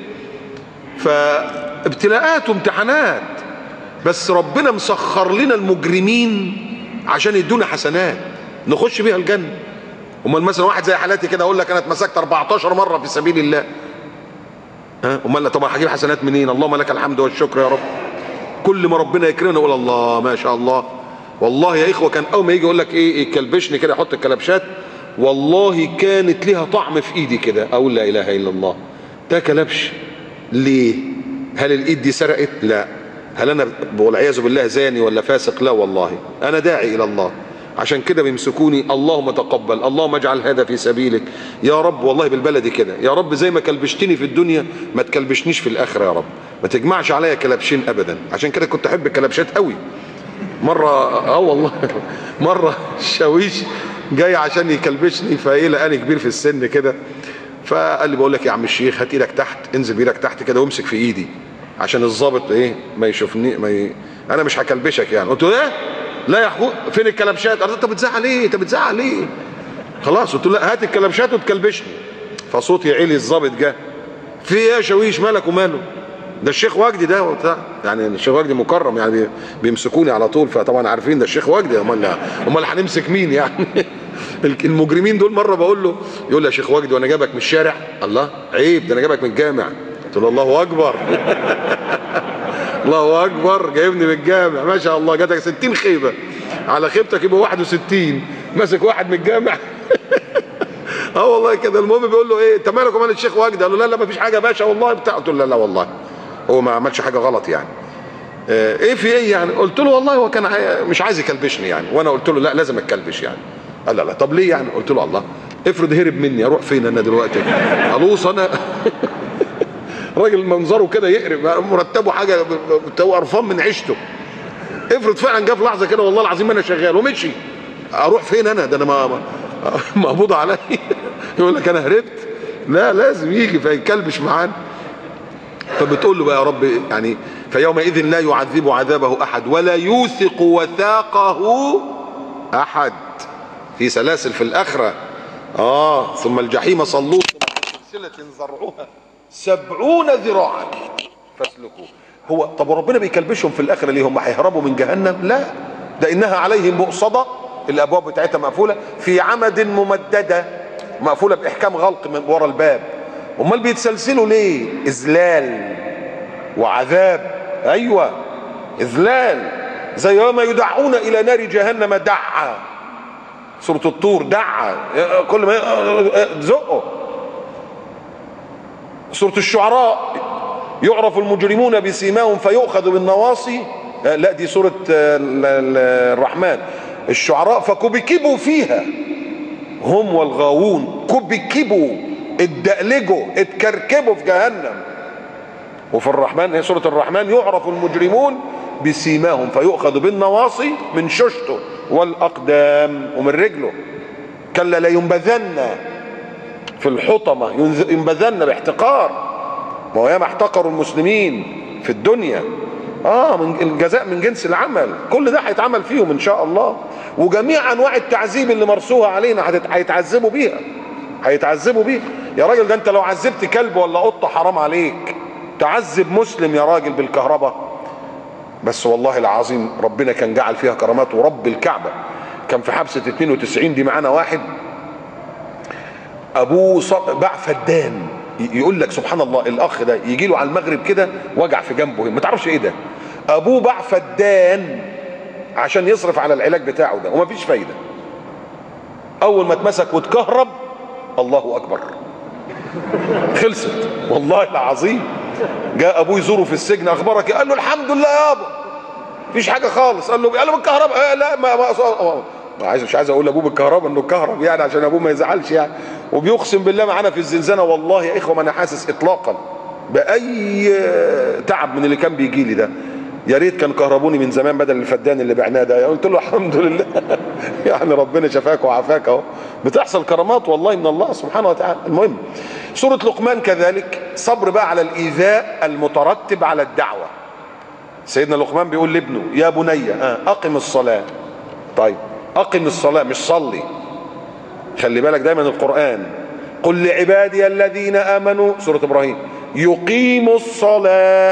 فابتلاءات وامتحانات، بس ربنا مسخر لنا المجرمين عشان يدونا حسنات نخش بيها الجنة. امال مثلا واحد زي حالاتي كده اقول لك انا اتمسكت 14 مرة في سبيل الله، امال طبعا هجيب حسنات منين؟ اللهم لك الحمد والشكر يا رب. كل ما ربنا يكرمنا نقول الله ما شاء الله. والله يا اخوه كان اول ما يجي يقول لك ايه يكلبشني كده، يحط الكلبشات، والله كانت ليها طعم في ايدي كده، اقول لا اله الا الله، ده كلبش. ليه؟ هل الايد دي سرقت؟ لا. هل انا والعياذ بالله زاني ولا فاسق؟ لا والله، انا داعي الى الله. عشان كده بيمسكوني، اللهم تقبل، اللهم اجعل هذا في سبيلك يا رب. والله بالبلدي كده، يا رب زي ما كلبشتني في الدنيا ما تكلبشنيش في الاخره يا رب، ما تجمعش عليا كلبشين ابدا. عشان كده كنت احب الكلبشات قوي. مره والله مره الشاويش جاي عشان يكلبشني، فايه لقاني كبير في السن كده، فقال لي بقول لك يا عم الشيخ هات ايدك تحت، انزل بايدك تحت كده وامسك في ايدي عشان الضابط ايه ما يشوفني انا مش هكلبشك يعني. قلت له ايه؟ لا يا اخو فين الكلبشات؟ قال انت بتزعل ايه؟ انت بتزعل ليه؟ خلاص قلت له لا هات الكلبشات وتكلبشني. فصوتي عالي، الضابط جه، في ايه يا شاويش مالك وماله؟ ده الشيخ وجدي ده وبتاع، يعني الشيخ وجدي مكرم يعني بيمسكوني على طول، فطبعا عارفين ده الشيخ وجدي، امال هنمسك مين يعني؟ المجرمين دول. مره بقول له، يقول لي يا شيخ وجدي وانا جايبك من الشارع. الله، عيب، ده انا جايبك من الجامع. قلت له الله اكبر. الله اكبر، جايبني من الجامع، ما شاء الله، جاتك 60 خيبه، على خيبتك يبقى 61 ماسك واحد من الجامع. والله كده. المهم بيقول له ايه انت مالك ومال الشيخ وجدي؟ قال له لا لا ما فيش حاجه يا باشا والله بتاع. قلت له لا لا والله هو ما عملش حاجه غلط يعني. ايه في ايه يعني؟ قلت له والله هو كان مش عايز يكلبشني يعني، وانا قلت له لا لازم اتكلبش يعني. قال لا لا. طب ليه يعني؟ قلت له الله افرض هرب مني اروح فين انا دلوقتي؟ الوص انا. راجل منظره كده يقرب، مرتبه حاجه، هو قرفان من عيشته. افرض فعلا جه في لحظه كده والله العظيم انا شغال ومشي، اروح فين انا؟ ده انا مقبوض عليا. يقول لك انا هربت؟ لا، لازم يجي فيكلبش معانا. فبتقول له بقى يا رب يعني فيومئذ لا يعذب عذابه احد ولا يوثق وثاقه احد. في سلاسل في الاخره. ثم الجحيم صلوه ثم سلسله ذرعها 70 ذراعا فاسلكوه. هو طب وربنا بيكلبشهم في الاخره ليه؟ هم هيهربوا من جهنم؟ لا، ده انها عليهم مؤصده، الابواب بتاعتها مقفوله في عمد ممدده، مقفوله باحكام غلق من ورا الباب. امال بيتسلسلوا ليه؟ اذلال وعذاب. ايوه اذلال، زي يوم يدعون الى نار جهنم دعا، سوره الطور دعا، كل ما زقه. سوره الشعراء يعرف المجرمون بسيماهم فيؤخذ بالنواصي، لا دي سوره الرحمن. الشعراء فكبكبوا فيها هم والغاوون، كبكبوا، اتدقلجوا، اتكركبوا في جهنم. وفي الرحمن، هي سورة الرحمن، يعرف المجرمون بسيماهم فيؤخذ بالنواصي من ششته والأقدام ومن رجله. كلا لا في الحطمة، ينبذن باحتقار. ما هو ياما احتقروا المسلمين في الدنيا. من الجزاء من جنس العمل، كل ده هيتعمل فيهم ان شاء الله. وجميع انواع التعذيب اللي مرسوها علينا هيتعذبوا بيها، هيتعذبوا بيها. يا راجل ده انت لو عذبت كلب ولا قطه حرام عليك، تعذب مسلم يا راجل بالكهرباء. بس والله العظيم ربنا كان جعل فيها كرامات. ورب الكعبه كان في حبسه 92 دي معانا واحد ابوه باع فدان. يقول لك سبحان الله، الاخ ده يجي له على المغرب كده وجع في جنبه، ما تعرفش ايه ده. ابوه باع فدان عشان يصرف على العلاج بتاعه ده، ومفيش فايده. اول ما اتمسك واتكهرب، الله اكبر، خلصت والله العظيم. جاء ابوه يزوره في السجن، اخبارك؟ قال له الحمد لله يابا، مفيش حاجه خالص. قال له بالكهرباء؟ لا مش عايز اقول لابوه بالكهرباء انه اتكهرب يعني عشان ابوه ما يزعلش يعني. وبيقسم بالله معانا في الزنزانه، والله يا اخوه ما انا حاسس اطلاقا باي تعب من اللي كان بيجي لي ده. يا ريت كان كهربوني من زمان بدل الفدان اللي بعناه ده. قلت له الحمد لله يعني ربنا شفاك وعافاك اهو. بتحصل كرامات والله من الله سبحانه وتعالى. المهم سوره لقمان كذلك، صبر بقى على الايذاء المترتب على الدعوه. سيدنا لقمان بيقول لابنه يا بني اقم الصلاه. طيب اقم الصلاه مش صلي، خلي بالك دايما القرآن قل لعبادي الذين آمنوا، سورة إبراهيم، يقيموا الصلاة،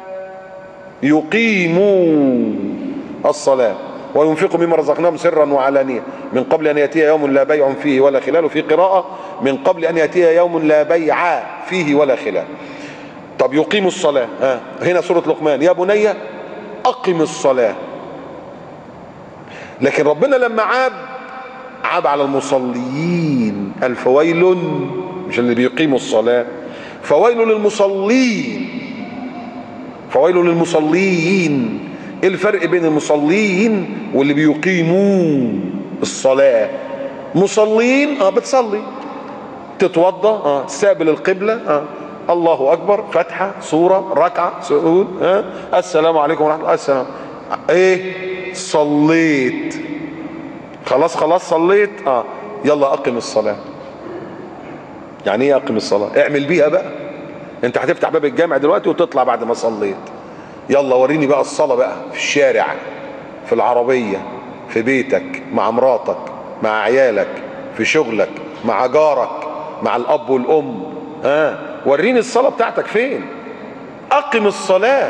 يقيموا الصلاة وينفقوا مما رزقناهم سرا وعلانية من قبل أن يأتي يوم لا بيع فيه ولا خلال. في قراءة من قبل أن يأتي يوم لا بيع فيه ولا خلال. طب يقيموا الصلاة، هنا سورة لقمان يا بني أقم الصلاة. لكن ربنا لما عاب على المصلين، الفويل مش اللي بيقيموا الصلاة، فويل للمصلين، فويل للمصلين. ايه الفرق بين المصلين واللي بيقيموا الصلاة؟ مصلين بتصلي، تتوضا، تستقبل القبلة، الله اكبر، فتحة، سورة، ركعة، سجود، السلام عليكم ورحمة الله، السلام، ايه صليت، خلاص صليت، يلا اقم الصلاة. يعني ايه اقم الصلاة؟ اعمل بيها بقى. انت هتفتح باب الجامع دلوقتي وتطلع بعد ما صليت، يلا وريني بقى الصلاة بقى في الشارع، في العربية، في بيتك، مع مراتك، مع عيالك، في شغلك، مع جارك، مع الاب والام. وريني الصلاة بتاعتك فين. اقم الصلاة،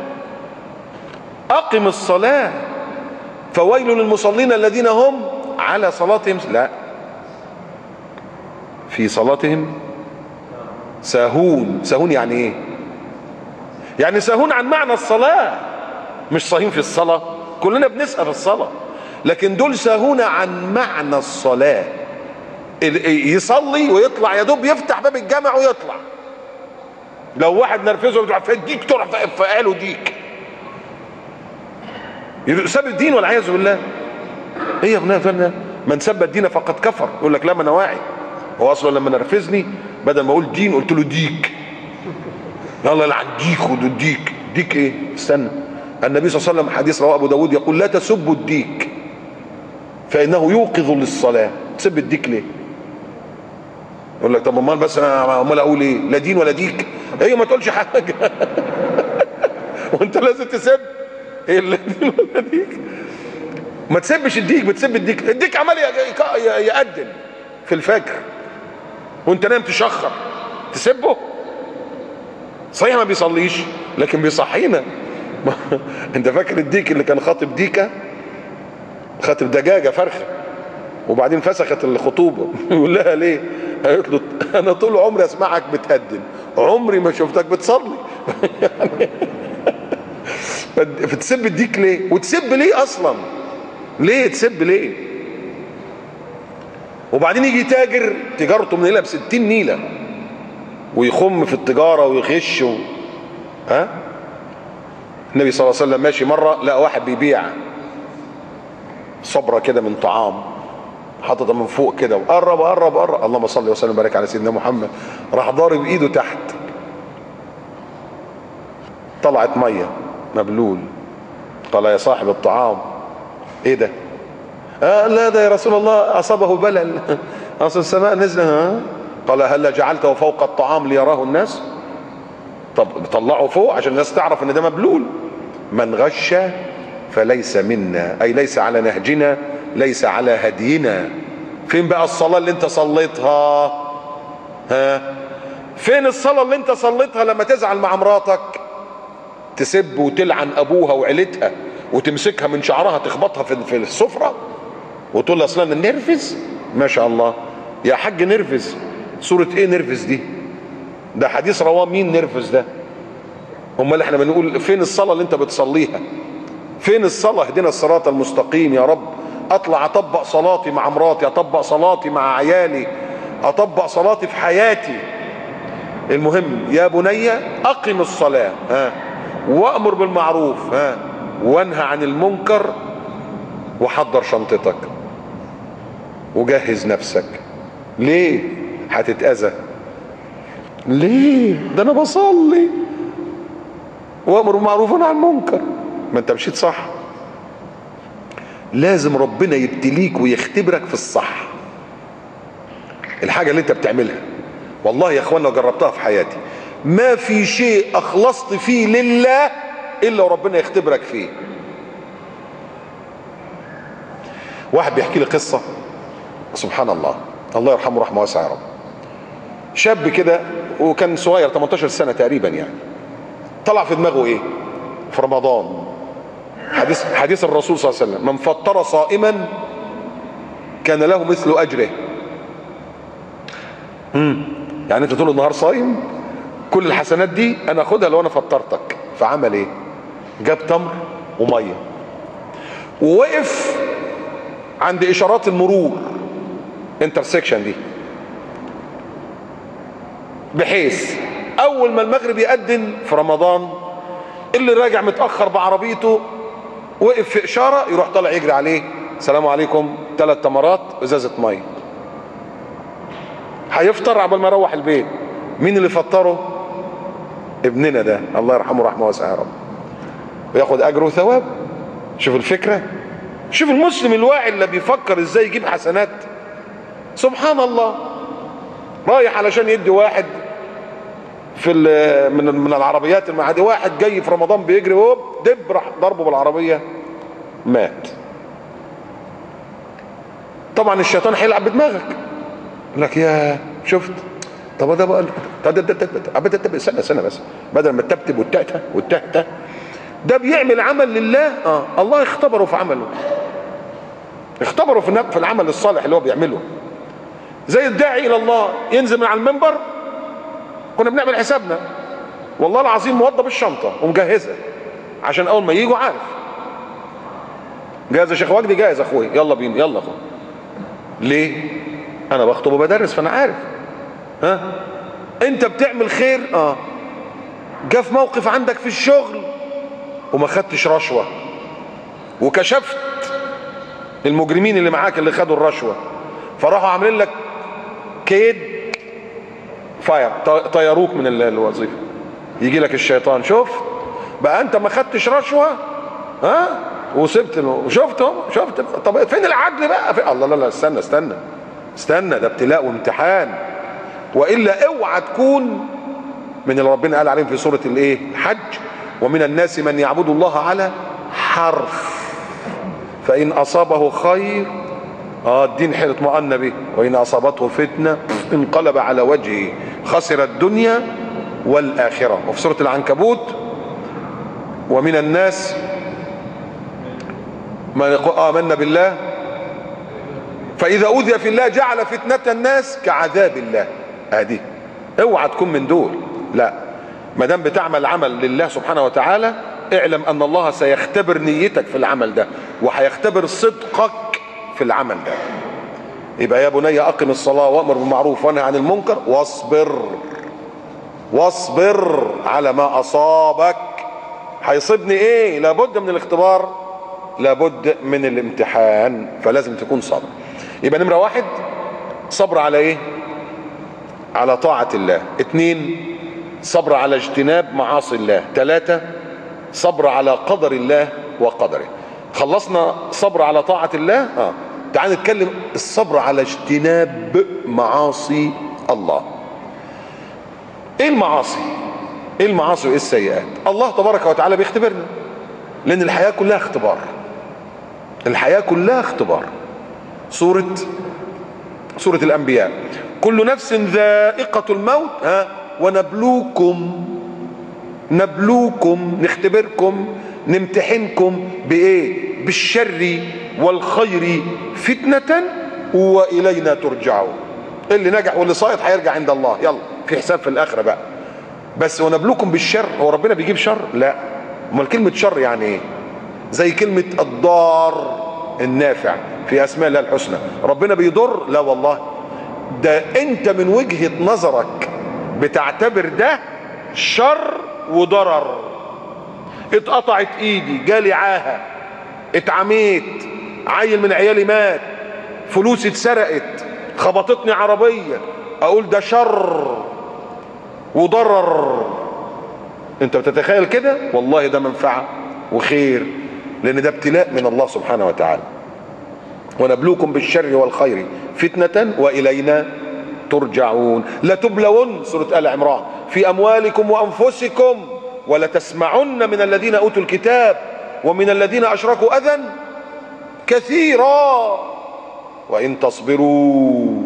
اقم الصلاة. فويل للمصلين الذين هم على صلاتهم، لا، في صلاتهم ساهون. ساهون يعني ايه؟ يعني ساهون عن معنى الصلاة، مش صاهين في الصلاة، كلنا بنسأل في الصلاة، لكن دول ساهون عن معنى الصلاة. يصلي ويطلع يا دوب يفتح باب الجامع ويطلع. لو واحد نرفزه بتروح فديك، تروح فقاله ديك، ساب الدين والعياذ بالله. ايه يا ابننا، من سب الدين فقد كفر. يقول لك لا ما انا واعي، هو اصلا لما نرفزني بدل ما اقول دين قلت له ديك. يلا لعن ديك وديك. ديك ايه؟ استنى، النبي صلى الله عليه وسلم حديث رواه ابو داود يقول لا تسبوا الديك فانه يوقظ للصلاه. تسب الديك ليه؟ يقول لك طب امال بس انا امال اقول ايه؟ لا دين ولا ديك. ايه ما تقولش حاجه وانت لازم تسب ايه؟ لا دين ولا ديك. ما تسبش الديك، بتسب الديك. الديك عمال يقدم في الفجر وانت نايم تشخر، تسبه؟ صحيح ما بيصليش لكن بيصحينا انت فاكر الديك اللي كان خاطب ديكه خاتم دجاجه فرخه، وبعدين فسخت الخطوبه. يقول لها ليه؟ قالت له انا طول عمري اسمعك بتأذن، عمري ما شفتك بتصلي. يعني بتسب الديك ليه؟ وتسب ليه اصلا؟ ليه تسب ليه؟ وبعدين يجي تاجر تجارته منيله ب60 نيله ويخم في التجاره ويغش ها؟ النبي صلى الله عليه وسلم ماشي مره لقى واحد بيبيع صبره كده من طعام حاططها من فوق كده، وقرب قرب قرب، اللهم صل وسلم وبارك على سيدنا محمد، راح ضارب ايده تحت، طلعت ميه مبلول. قال يا صاحب الطعام ايه ده؟ لا ده يا رسول الله اصابه بلل، اصل السماء نزل. قال هل جعلته فوق الطعام ليراه الناس؟ طب طلعه فوق عشان الناس تعرف ان ده مبلول. من غش فليس منا، اي ليس على نهجنا، ليس على هدينا. فين بقى الصلاة اللي انت صليتها؟ ها؟ فين الصلاة اللي انت صليتها لما تزعل مع مراتك تسب وتلعن ابوها وعيلتها وتمسكها من شعرها تخبطها في السفرة وتقول لها اصلا نرفز؟ ما شاء الله يا حاج نرفز. سورة ايه نرفز دي؟ ده حديث رواه مين نرفز ده؟ امال احنا بنقول فين الصلاة اللي انت بتصليها؟ فين الصلاة؟ اهدنا الصراط المستقيم يا رب. اطلع اطبق صلاتي مع مراتي، اطبق صلاتي مع عيالي، اطبق صلاتي في حياتي. المهم يا بني اقم الصلاة وامر بالمعروف وانهى عن المنكر وحضر شنطتك وجهز نفسك. ليه هتتأذى؟ ليه؟ ده انا بصلي وامر بالمعروف وانهى عن المنكر. ما انت مشيت صح. لازم ربنا يبتليك ويختبرك في الصح. الحاجة اللي انت بتعملها والله يا اخوانا جربتها في حياتي، ما في شيء اخلصت فيه لله الا وربنا يختبرك فيه. واحد بيحكي لي قصة سبحان الله، الله يرحمه رحمة واسعة يا رب. شاب كده وكان صغير 18 سنة تقريبا يعني، طلع في دماغه ايه في رمضان؟ حديث الرسول صلى الله عليه وسلم: من فطر صائما كان له مثل اجره. يعني انت طول النهار صايم، كل الحسنات دي انا اخدها لو انا فطرتك. فعمل ايه؟ جاب تمر وميه ووقف عند اشارات المرور، انترسكشن دي، بحيث اول ما المغرب يأذن في رمضان اللي راجع متأخر بعربيته وقف في اشارة يروح طالع يجري عليه: السلام عليكم، 3 تمرات ازازة ميه. هيفطر عبال ما يروح البيت. مين اللي فطره؟ ابننا ده الله يرحمه رحمه واسعه يا رب، وياخد اجر وثواب. شوف الفكره، شوف المسلم الواعي اللي بيفكر ازاي يجيب حسنات. سبحان الله. رايح علشان يدي واحد في من العربيات المعاديه، واحد جاي في رمضان بيجري هوب دب راح ضربه بالعربيه مات. طبعا الشيطان هيلعب بدماغك، يقول لك يا شفت، طب ده بقى استنى بس، بدل ما التبتب والتهته ده بيعمل عمل لله. الله اختبره في عمله، اختبره في العمل الصالح اللي هو بيعمله. زي الداعي الى الله ينزل من على المنبر، كنا بنعمل حسابنا والله العظيم موضب الشنطه ومجهزها عشان اول ما يجوا عارف جاهز يا شيخ وجدي، جاهز اخويا، يلا بينا يلا اخويا. ليه؟ انا بخطب وبدرس فانا عارف. انت بتعمل خير، جاء في موقف عندك في الشغل وما خدتش رشوه وكشفت المجرمين اللي معاك اللي خدوا الرشوه، فراحوا عاملين لك كيد فاير، طيروك من الوظيفه. يجي لك الشيطان: شوف بقى انت ما خدتش رشوه وسبت وشفت طب فين العدل بقى؟ الله لا استنى، ده ابتلاء وامتحان، والا اوعى تكون من اللي ربنا قال عليهم في سوره الايه؟ الحج: ومن الناس من يعبد الله على حرف فان اصابه خير الدين حين اطمأن به وان اصابته فتنه انقلب على وجهه خسر الدنيا والاخره. وفي سوره العنكبوت: ومن الناس ما يقول آمنا بالله فإذا أوذي في الله جعل فتنة الناس كعذاب الله. ادي اوعى تكون من دول، لا، ما دام بتعمل عمل لله سبحانه وتعالى اعلم ان الله سيختبر نيتك في العمل ده وهيختبر صدقك في العمل ده. يبقى يا بني اقم الصلاة وامر بالمعروف وانهى عن المنكر واصبر على ما اصابك. هيصيبني ايه؟ لابد من الاختبار، لابد من الامتحان، فلازم تكون صابر. يبقى نمرة واحد صبر على ايه؟ على طاعة الله. 2 صبر على اجتناب معاصي الله. 3 صبر على قدر الله وقدره. خلصنا صبر على طاعة الله. تعال نتكلم الصبر على اجتناب معاصي الله. ايه المعاصي؟ ايه المعاصي وايه السيئات؟ الله تبارك وتعالى بيختبرنا، لان الحياة كلها اختبار، الحياة كلها اختبار. سورة الانبياء كل نفس ذائقة الموت نبلوكم نختبركم نمتحنكم بايه؟ بالشر والخير فتنة والينا ترجعون. اللي نجح واللي صايد هيرجع عند الله، يلا في حساب في الاخرة بقى. بس ونبلوكم بالشر، هو ربنا بيجيب شر؟ لا. امال كلمة شر يعني ايه؟ زي كلمة الضار النافع في اسماء الله الحسنى. ربنا بيضر؟ لا والله، ده انت من وجهة نظرك بتعتبر ده شر وضرر. اتقطعت ايدي، جالي عاهة، اتعميت، عيل من عيالي مات، فلوسي اتسرقت، خبطتني عربية، اقول ده شر وضرر. انت بتتخيل كده؟ والله ده منفعة وخير، لان ده ابتلاء من الله سبحانه وتعالى. ونبلوكم بالشر والخير فتنة والينا ترجعون. لتبلون، سورة آل عمران، في اموالكم وانفسكم ولتسمعن من الذين اوتوا الكتاب ومن الذين اشركوا اذى كثيرا وان تصبروا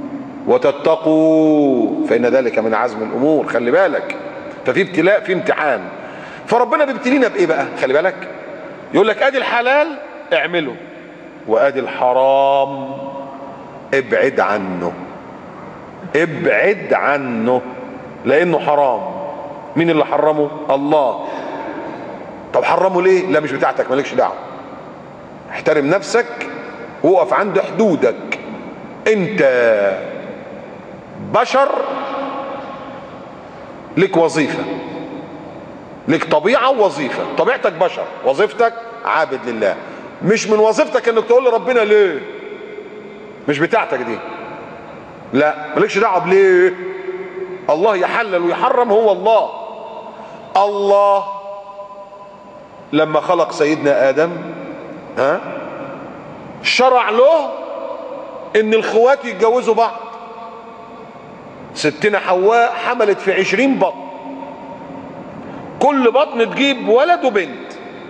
وتتقوا فان ذلك من عزم الامور. خلي بالك، ففي ابتلاء، في امتحان. فربنا بيبتلينا بايه بقى؟ خلي بالك، يقول لك ادي الحلال اعمله وادي الحرام ابعد عنه، ابعد عنه لانه حرام. مين اللي حرمه؟ الله. طب حرمه ليه؟ لا مش بتاعتك، مالكش دعوه. احترم نفسك وقف عند حدودك. انت بشر، لك وظيفه، لك طبيعه ووظيفه. طبيعتك بشر، وظيفتك عابد لله. مش من وظيفتك انك تقول لربنا ليه، مش بتاعتك دي، لا مالكش دعوه بليه. الله يحلل ويحرم، هو الله. الله لما خلق سيدنا ادم شرع له ان الخوات يتجوزوا بعض. ستنا حواء حملت في 20 بطن، كل بطن تجيب ولد وبنت.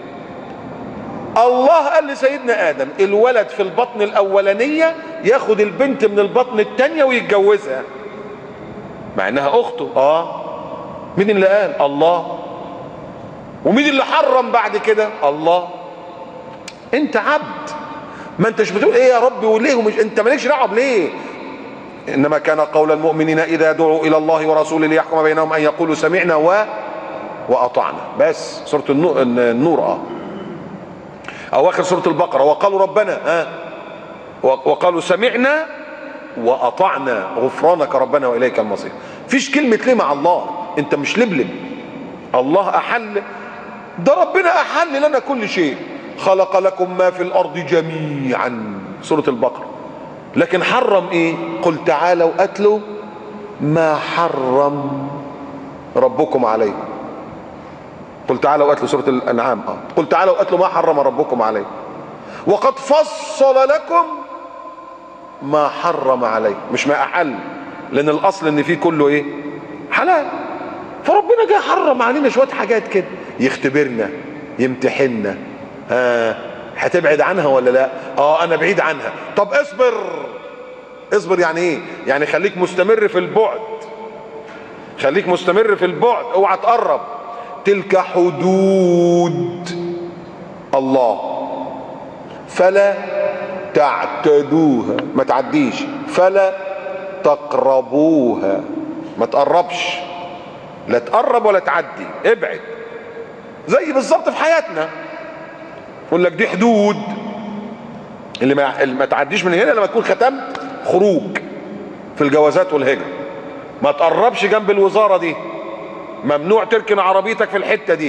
الله قال لسيدنا ادم الولد في البطن الاولانية ياخد البنت من البطن التانية ويتجوزها، مع انها اخته. مين اللي قال؟ الله. ومين اللي حرم بعد كده؟ الله. انت عبد، ما انتش بتقول ايه يا رب وليه، ومش انت مالكش دعوه بليه. انما كان قول المؤمنين اذا دعوا الى الله ورسوله ليحكم بينهم ان يقولوا سمعنا واطعنا. بس سوره النور او اخر سوره البقره، وقالوا ربنا وقالوا سمعنا واطعنا غفرانك ربنا واليك المصير. فيش كلمه ليه مع الله، انت مش لبلب. الله احل، ده ربنا احل لنا كل شيء. خلق لكم ما في الارض جميعا، سوره البقره. لكن حرم ايه؟ قل تعالوا اتلوا ما حرم ربكم عليكم. قل تعالوا اتلوا، سوره الانعام. قل تعالوا اتلوا ما حرم ربكم عليكم وقد فصل لكم ما حرم عليكم، مش ما احل، لان الاصل ان فيه كله ايه؟ حلال. فربنا جاي حرم علينا شويه حاجات كده يختبرنا، يمتحننا. هتبعد عنها ولا لا؟ انا بعيد عنها. طب اصبر. اصبر يعني ايه؟ يعني خليك مستمر في البعد، خليك مستمر في البعد، اوعى تقرب. تلك حدود الله فلا تعتدوها، ما تعديش. فلا تقربوها، ما تقربش، لا تقرب ولا تعدي، ابعد. زي بالظبط في حياتنا، يقول لك دي حدود، اللي ما تعديش من هنا لما تكون ختمت خروج في الجوازات والهجرة. ما تقربش جنب الوزارة دي، ممنوع تركن عربيتك في الحتة دي.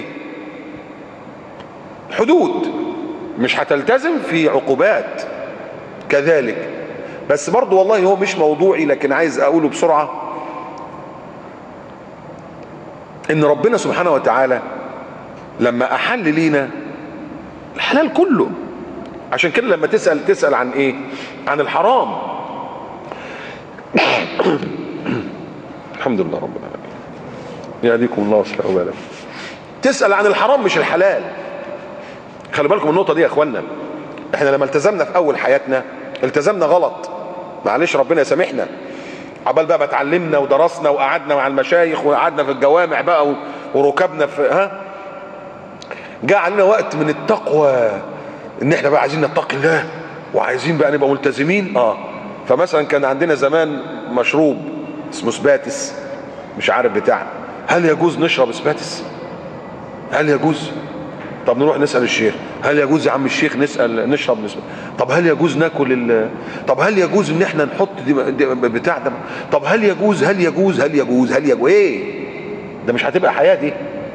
حدود، مش هتلتزم في عقوبات كذلك. بس برضو والله هو مش موضوعي، لكن عايز اقوله بسرعة، ان ربنا سبحانه وتعالى لما احل لينا الحلال كله. عشان كده لما تسأل عن ايه؟ عن الحرام. الحمد لله رب العالمين، يهديكم الله ويصلح بالكم. تسأل عن الحرام مش الحلال. خلي بالكم النقطة دي يا اخوانا. احنا لما التزمنا في اول حياتنا التزمنا غلط، معلش ربنا يسامحنا. عبال بقى ما اتعلمنا ودرسنا وقعدنا مع المشايخ وقعدنا في الجوامع بقى وركبنا في جاء علينا وقت من التقوى، ان احنا بقى عايزين نتقي الله وعايزين بقى نبقى ملتزمين. فمثلا كان عندنا زمان مشروب اسمه سباتس، مش عارف بتاع، هل يجوز نشرب سباتس؟ هل يجوز؟ طب نروح نسأل الشيخ، هل يجوز يا عم الشيخ نشرب نسبة؟ طب هل يجوز ناكل طب هل يجوز ان احنا نحط بتاع ده؟ طب هل يجوز ايه ده؟ مش هتبقى حياة دي.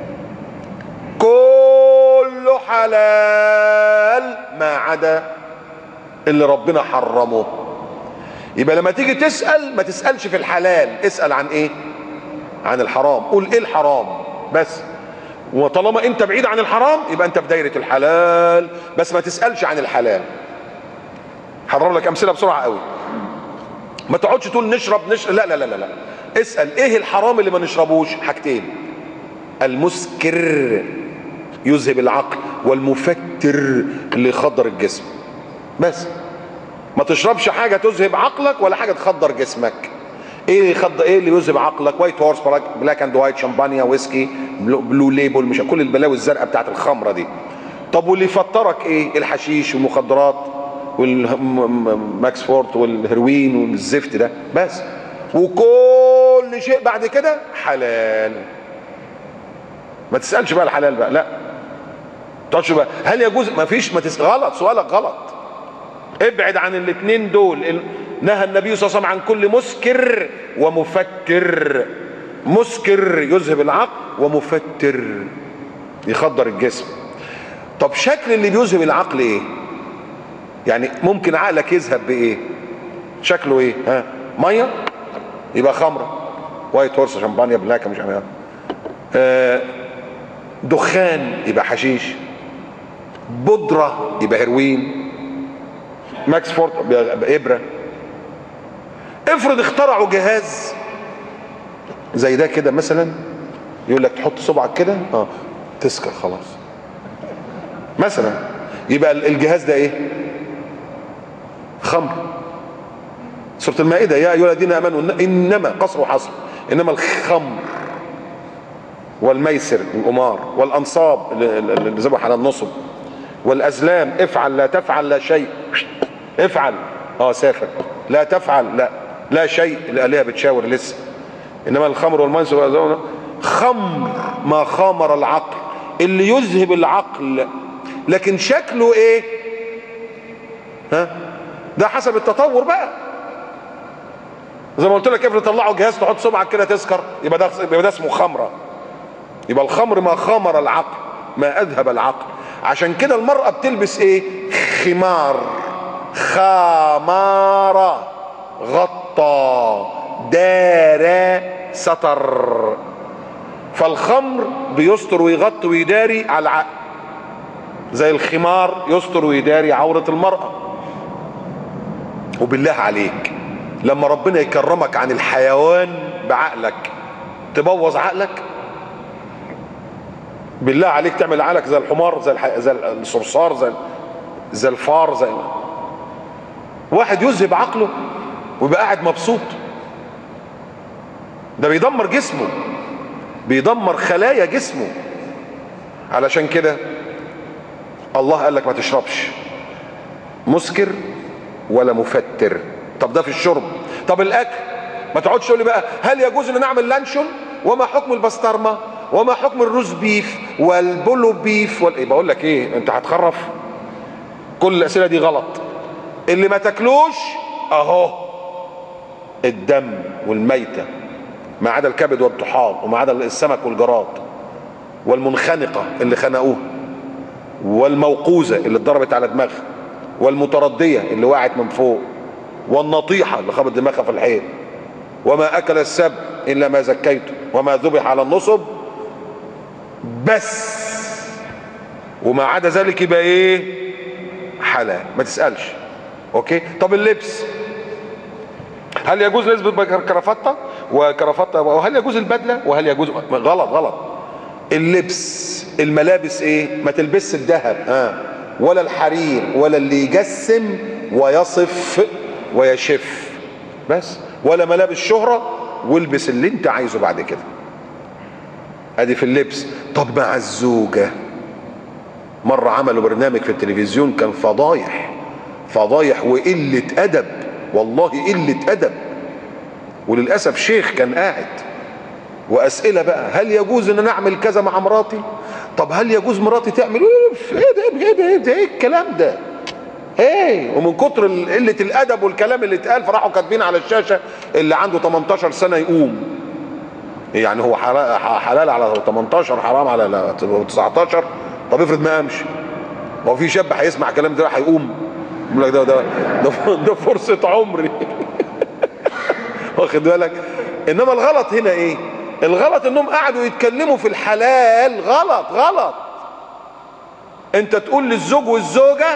كله حلال ما عدا اللي ربنا حرمه. يبقى لما تيجي تسأل ما تسألش في الحلال، اسأل عن ايه؟ عن الحرام. قول ايه الحرام بس، وطالما انت بعيد عن الحرام يبقى انت في دايرة الحلال، بس ما تسألش عن الحلال. هضرب لك امثلة بسرعة قوي. ما تقعدش تقول نشرب لا لا لا لا، اسأل ايه الحرام اللي ما نشربوش. حاجتين: المسكر يذهب العقل، والمفتر اللي يخدر الجسم. بس ما تشربش حاجة تذهب عقلك ولا حاجة تخدر جسمك. ايه اللي يذهب عقلك؟ وايت هورس، بلاك اند وايت، شمبانيا، ويسكي، بلو ليبل، مش كل البلاوي الزرقاء بتاعت الخمره دي. طب واللي يفطرك ايه؟ الحشيش والمخدرات والماكس فورت والهيروين والزفت ده بس. وكل شيء بعد كده حلال. ما تسالش بقى الحلال بقى، لا تقعدش بقى هل يجوز، ما فيش، غلط، سؤالك غلط. ابعد عن الاثنين دول. نهى النبي صلى الله عليه وسلم عن كل مسكر ومفتر. مسكر يذهب العقل، ومفتر يخدر الجسم. طب شكل اللي بيذهب العقل ايه؟ يعني ممكن عقلك يذهب بايه؟ شكله ايه؟ ميه يبقى خمره، وايت هورس، شمبانيا، بلاك، مش عارف. دخان يبقى حشيش، بودره يبقى هيروين، ماكس فورت يبقى ابره. افرض اخترعوا جهاز زي ده كده مثلا، يقول لك تحط صبعك كده تسكر خلاص مثلا، يبقى الجهاز ده ايه؟ خمر. سورة المائدة: يا ايها الذين امنوا انما، قصر وحصر، انما الخمر والميسر القمار والانصاب اللي ذبح على النصب والازلام، افعل لا تفعل لا شيء، افعل سافر، لا تفعل لا شيء، الآلهة بتشاور لسه. انما الخمر والميسر خمر ما خامر العقل، اللي يذهب العقل. لكن شكله ايه؟ ده حسب التطور بقى. زي ما قلت لك، افرض طلعوا جهاز تحط صبعك كده تسكر، يبقى ده اسمه خمره. يبقى الخمر ما خامر العقل، ما اذهب العقل. عشان كده المرأة بتلبس ايه؟ خمار، خمارة، غطى، دار، ستر. فالخمر بيستر ويغطي ويداري على العقل، زي الخمار يستر ويداري عورة المرأة. وبالله عليك لما ربنا يكرمك عن الحيوان بعقلك تبوظ عقلك؟ بالله عليك تعمل عقلك زي الحمار، زي الصرصار، زي الفار، زي واحد يذهب عقله ويبقى قاعد مبسوط. ده بيدمر جسمه، بيدمر خلايا جسمه. علشان كده الله قال لك ما تشربش. مسكر ولا مفتر. طب ده في الشرب. طب الاكل، ما تقعدش تقول لي بقى هل يجوز ان نعمل لانشون، وما حكم البسطرمه، وما حكم الروز بيف والبولو بيف بقول لك ايه، انت هتخرف. كل الاسئله دي غلط. اللي ما تاكلوش اهو الدم والميته، ما عدا الكبد والطحال، وما عدا السمك والجراد، والمنخنقه اللي خنقوها، والموقوذه اللي اتضربت على دماغها، والمترديه اللي وقعت من فوق، والنطيحه اللي خبط دماغها في الحيط، وما اكل السبع الا ما زكيته، وما ذبح على النصب بس، وما عدا ذلك يبقى ايه؟ حلال. ما تسالش. اوكي. طب اللبس، هل يجوز نسبة كرافتة وكرافتة، وهل يجوز البدلة، وهل يجوز؟ غلط غلط. اللبس، الملابس ايه؟ ما تلبسش الذهب ولا الحرير ولا اللي يجسم ويصف ويشف بس، ولا ملابس شهرة، والبس اللي انت عايزه بعد كده. ادي في اللبس. طب مع الزوجة، مرة عملوا برنامج في التلفزيون كان فضايح فضايح وقلة ادب، والله قلة ادب. وللاسف شيخ كان قاعد، واسئله بقى، هل يجوز ان انا اعمل كذا مع مراتي؟ طب هل يجوز مراتي تعمل ايه الكلام ده؟ ايه؟ ومن كتر قله الادب والكلام اللي اتقال فراحوا كاتبين على الشاشه اللي عنده 18 سنه يقوم. يعني هو حلال على 18، حرام على 19. طب افرض ما قامش، هو في شاب هيسمع الكلام ده هيقوم يقول لك ده فرصه عمري. واخد بالك؟ انما الغلط هنا ايه؟ الغلط انهم قعدوا يتكلموا في الحلال. غلط غلط. انت تقول للزوج والزوجة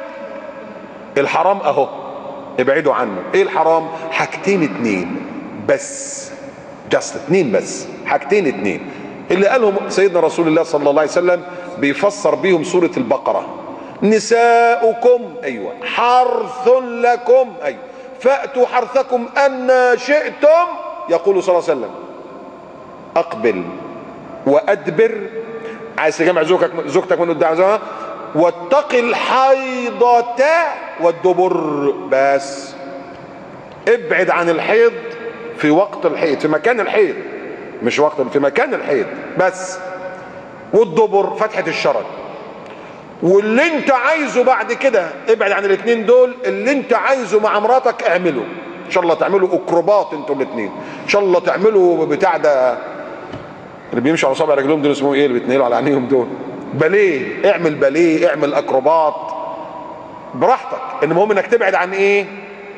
الحرام اهو ابعدوا عنه. ايه الحرام؟ حاجتين اتنين بس، جاست اتنين بس، حاجتين اتنين اللي قالهم سيدنا رسول الله صلى الله عليه وسلم، بيفسر بيهم سورة البقرة. نساؤكم ايوه حرث لكم، ايوه فأتوا حرثكم أن شئتم. يقول صلى الله عليه وسلم أقبل وأدبر، عايز تجمع زوجتك من قدام، واتق الحيضة والدبر. بس ابعد عن الحيض في وقت الحيض، في مكان الحيض، مش وقت، في مكان الحيض بس. والدبر فتحة الشرج. واللي انت عايزه بعد كده ابعد عن الاثنين دول. اللي انت عايزه مع مراتك اعمله، ان شاء الله تعملوا اكروبات انتوا الاثنين، ان شاء الله تعملوا بتاع ده اللي بيمشوا على صابع رجلهم دول اسمهم ايه، اللي بيتنقلوا على عينيهم دول، باليه. اعمل باليه، اعمل اكروبات براحتك. المهم انك تبعد عن ايه؟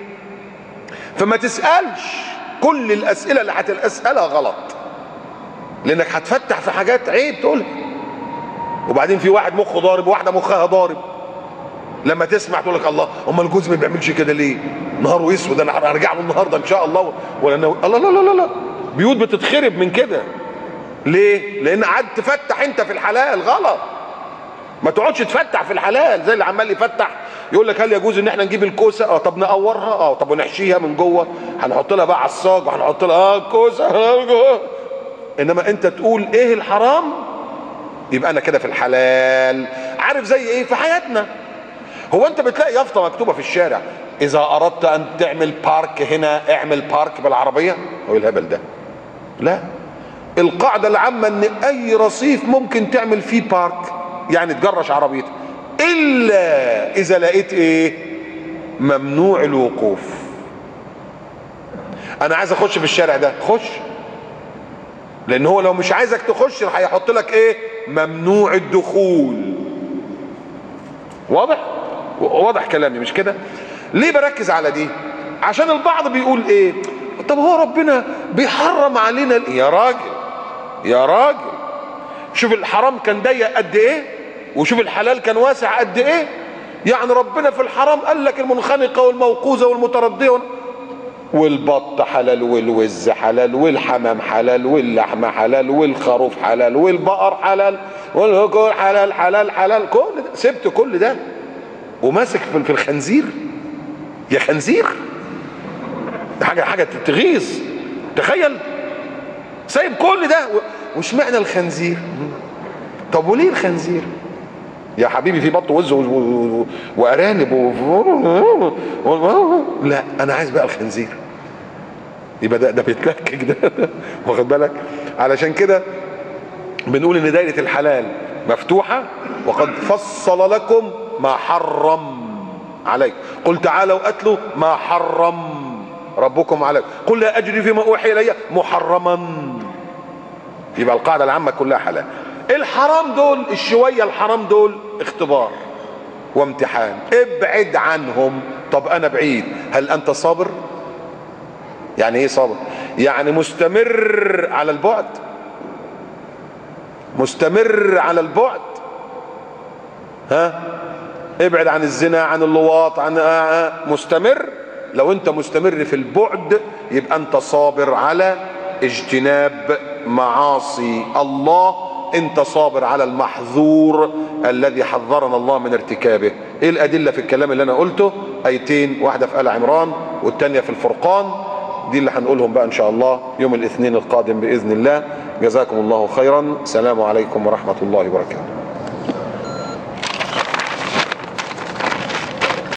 فما تسالش كل الاسئله اللي هتسالها غلط، لانك هتفتح في حاجات عيب تقولها. وبعدين في واحد مخه ضارب وواحده مخها ضارب، لما تسمع تقول لك الله، امال جوزي ما بيعملش كده ليه؟ نهاره اسود، انا هرجع له النهارده ان شاء الله، ولا الله. لا لا لا لا، بيوت بتتخرب من كده. ليه؟ لان قعدت تفتح انت في الحلال. غلط. ما تقعدش تفتح في الحلال زي اللي عمال يفتح يقول لك هل يجوز ان احنا نجيب الكوسه؟ طب نقورها؟ طب ونحشيها من جوه، هنحط لها بقى عصاج وهنحط لها كوسه جوه. انما انت تقول ايه الحرام، يبقى انا كده في الحلال. عارف زي ايه في حياتنا؟ هو انت بتلاقي يافطه مكتوبه في الشارع اذا اردت ان تعمل بارك هنا اعمل بارك بالعربيه؟ هو الهبل ده؟ لا، القاعده العامه ان اي رصيف ممكن تعمل فيه بارك، يعني تجرش عربيتك، الا اذا لقيت ايه؟ ممنوع الوقوف. انا عايز اخش في الشارع ده، خش، لان هو لو مش عايزك تخش هيحط لك ايه؟ ممنوع الدخول. واضح؟ واضح كلامي مش كده؟ ليه بركز على دي؟ عشان البعض بيقول ايه؟ طب هو ربنا بيحرم علينا يا راجل يا راجل، شوف الحرام كان ضيق قد ايه، وشوف الحلال كان واسع قد ايه. يعني ربنا في الحرام قال لك المنخنقه والموقوذه والمترديه والبط حلال، والوز حلال، والحمام حلال، واللحمه حلال، والخروف حلال، والبقر حلال، والهجر حلال حلال حلال. كل ده سبت كل ده وماسك في الخنزير؟ يا خنزير، ده حاجه تغيظ. تخيل سايب كل ده واشمعنى الخنزير؟ طب وليه الخنزير؟ يا حبيبي في بط ووز وارانب لا انا عايز بقى الخنزير. يبقى ده بيتلكك ده واخد بالك؟ علشان كده بنقول ان دايرة الحلال مفتوحة، وقد فصل لكم ما حرم عليك. قل تعالوا اتلوا ما حرم ربكم عليكم، قل لا اجري فيما اوحي الي محرما. يبقى القاعدة العامة كلها حلال. الحرام دول الشوية الحرام دول اختبار وامتحان، ابعد عنهم. طب انا بعيد، هل انت صابر؟ يعني ايه صابر؟ يعني مستمر على البعد، مستمر على البعد. ها، ابعد عن الزنا، عن اللواط، عن مستمر. لو انت مستمر في البعد يبقى انت صابر على اجتناب معاصي الله، انت صابر على المحظور الذي حذرنا الله من ارتكابه. ايه الادله في الكلام اللي انا قلته؟ ايتين، واحده في آل عمران والتانيه في الفرقان، دي اللي هنقولهم بقى ان شاء الله يوم الاثنين القادم باذن الله. جزاكم الله خيرا، سلام عليكم ورحمه الله وبركاته.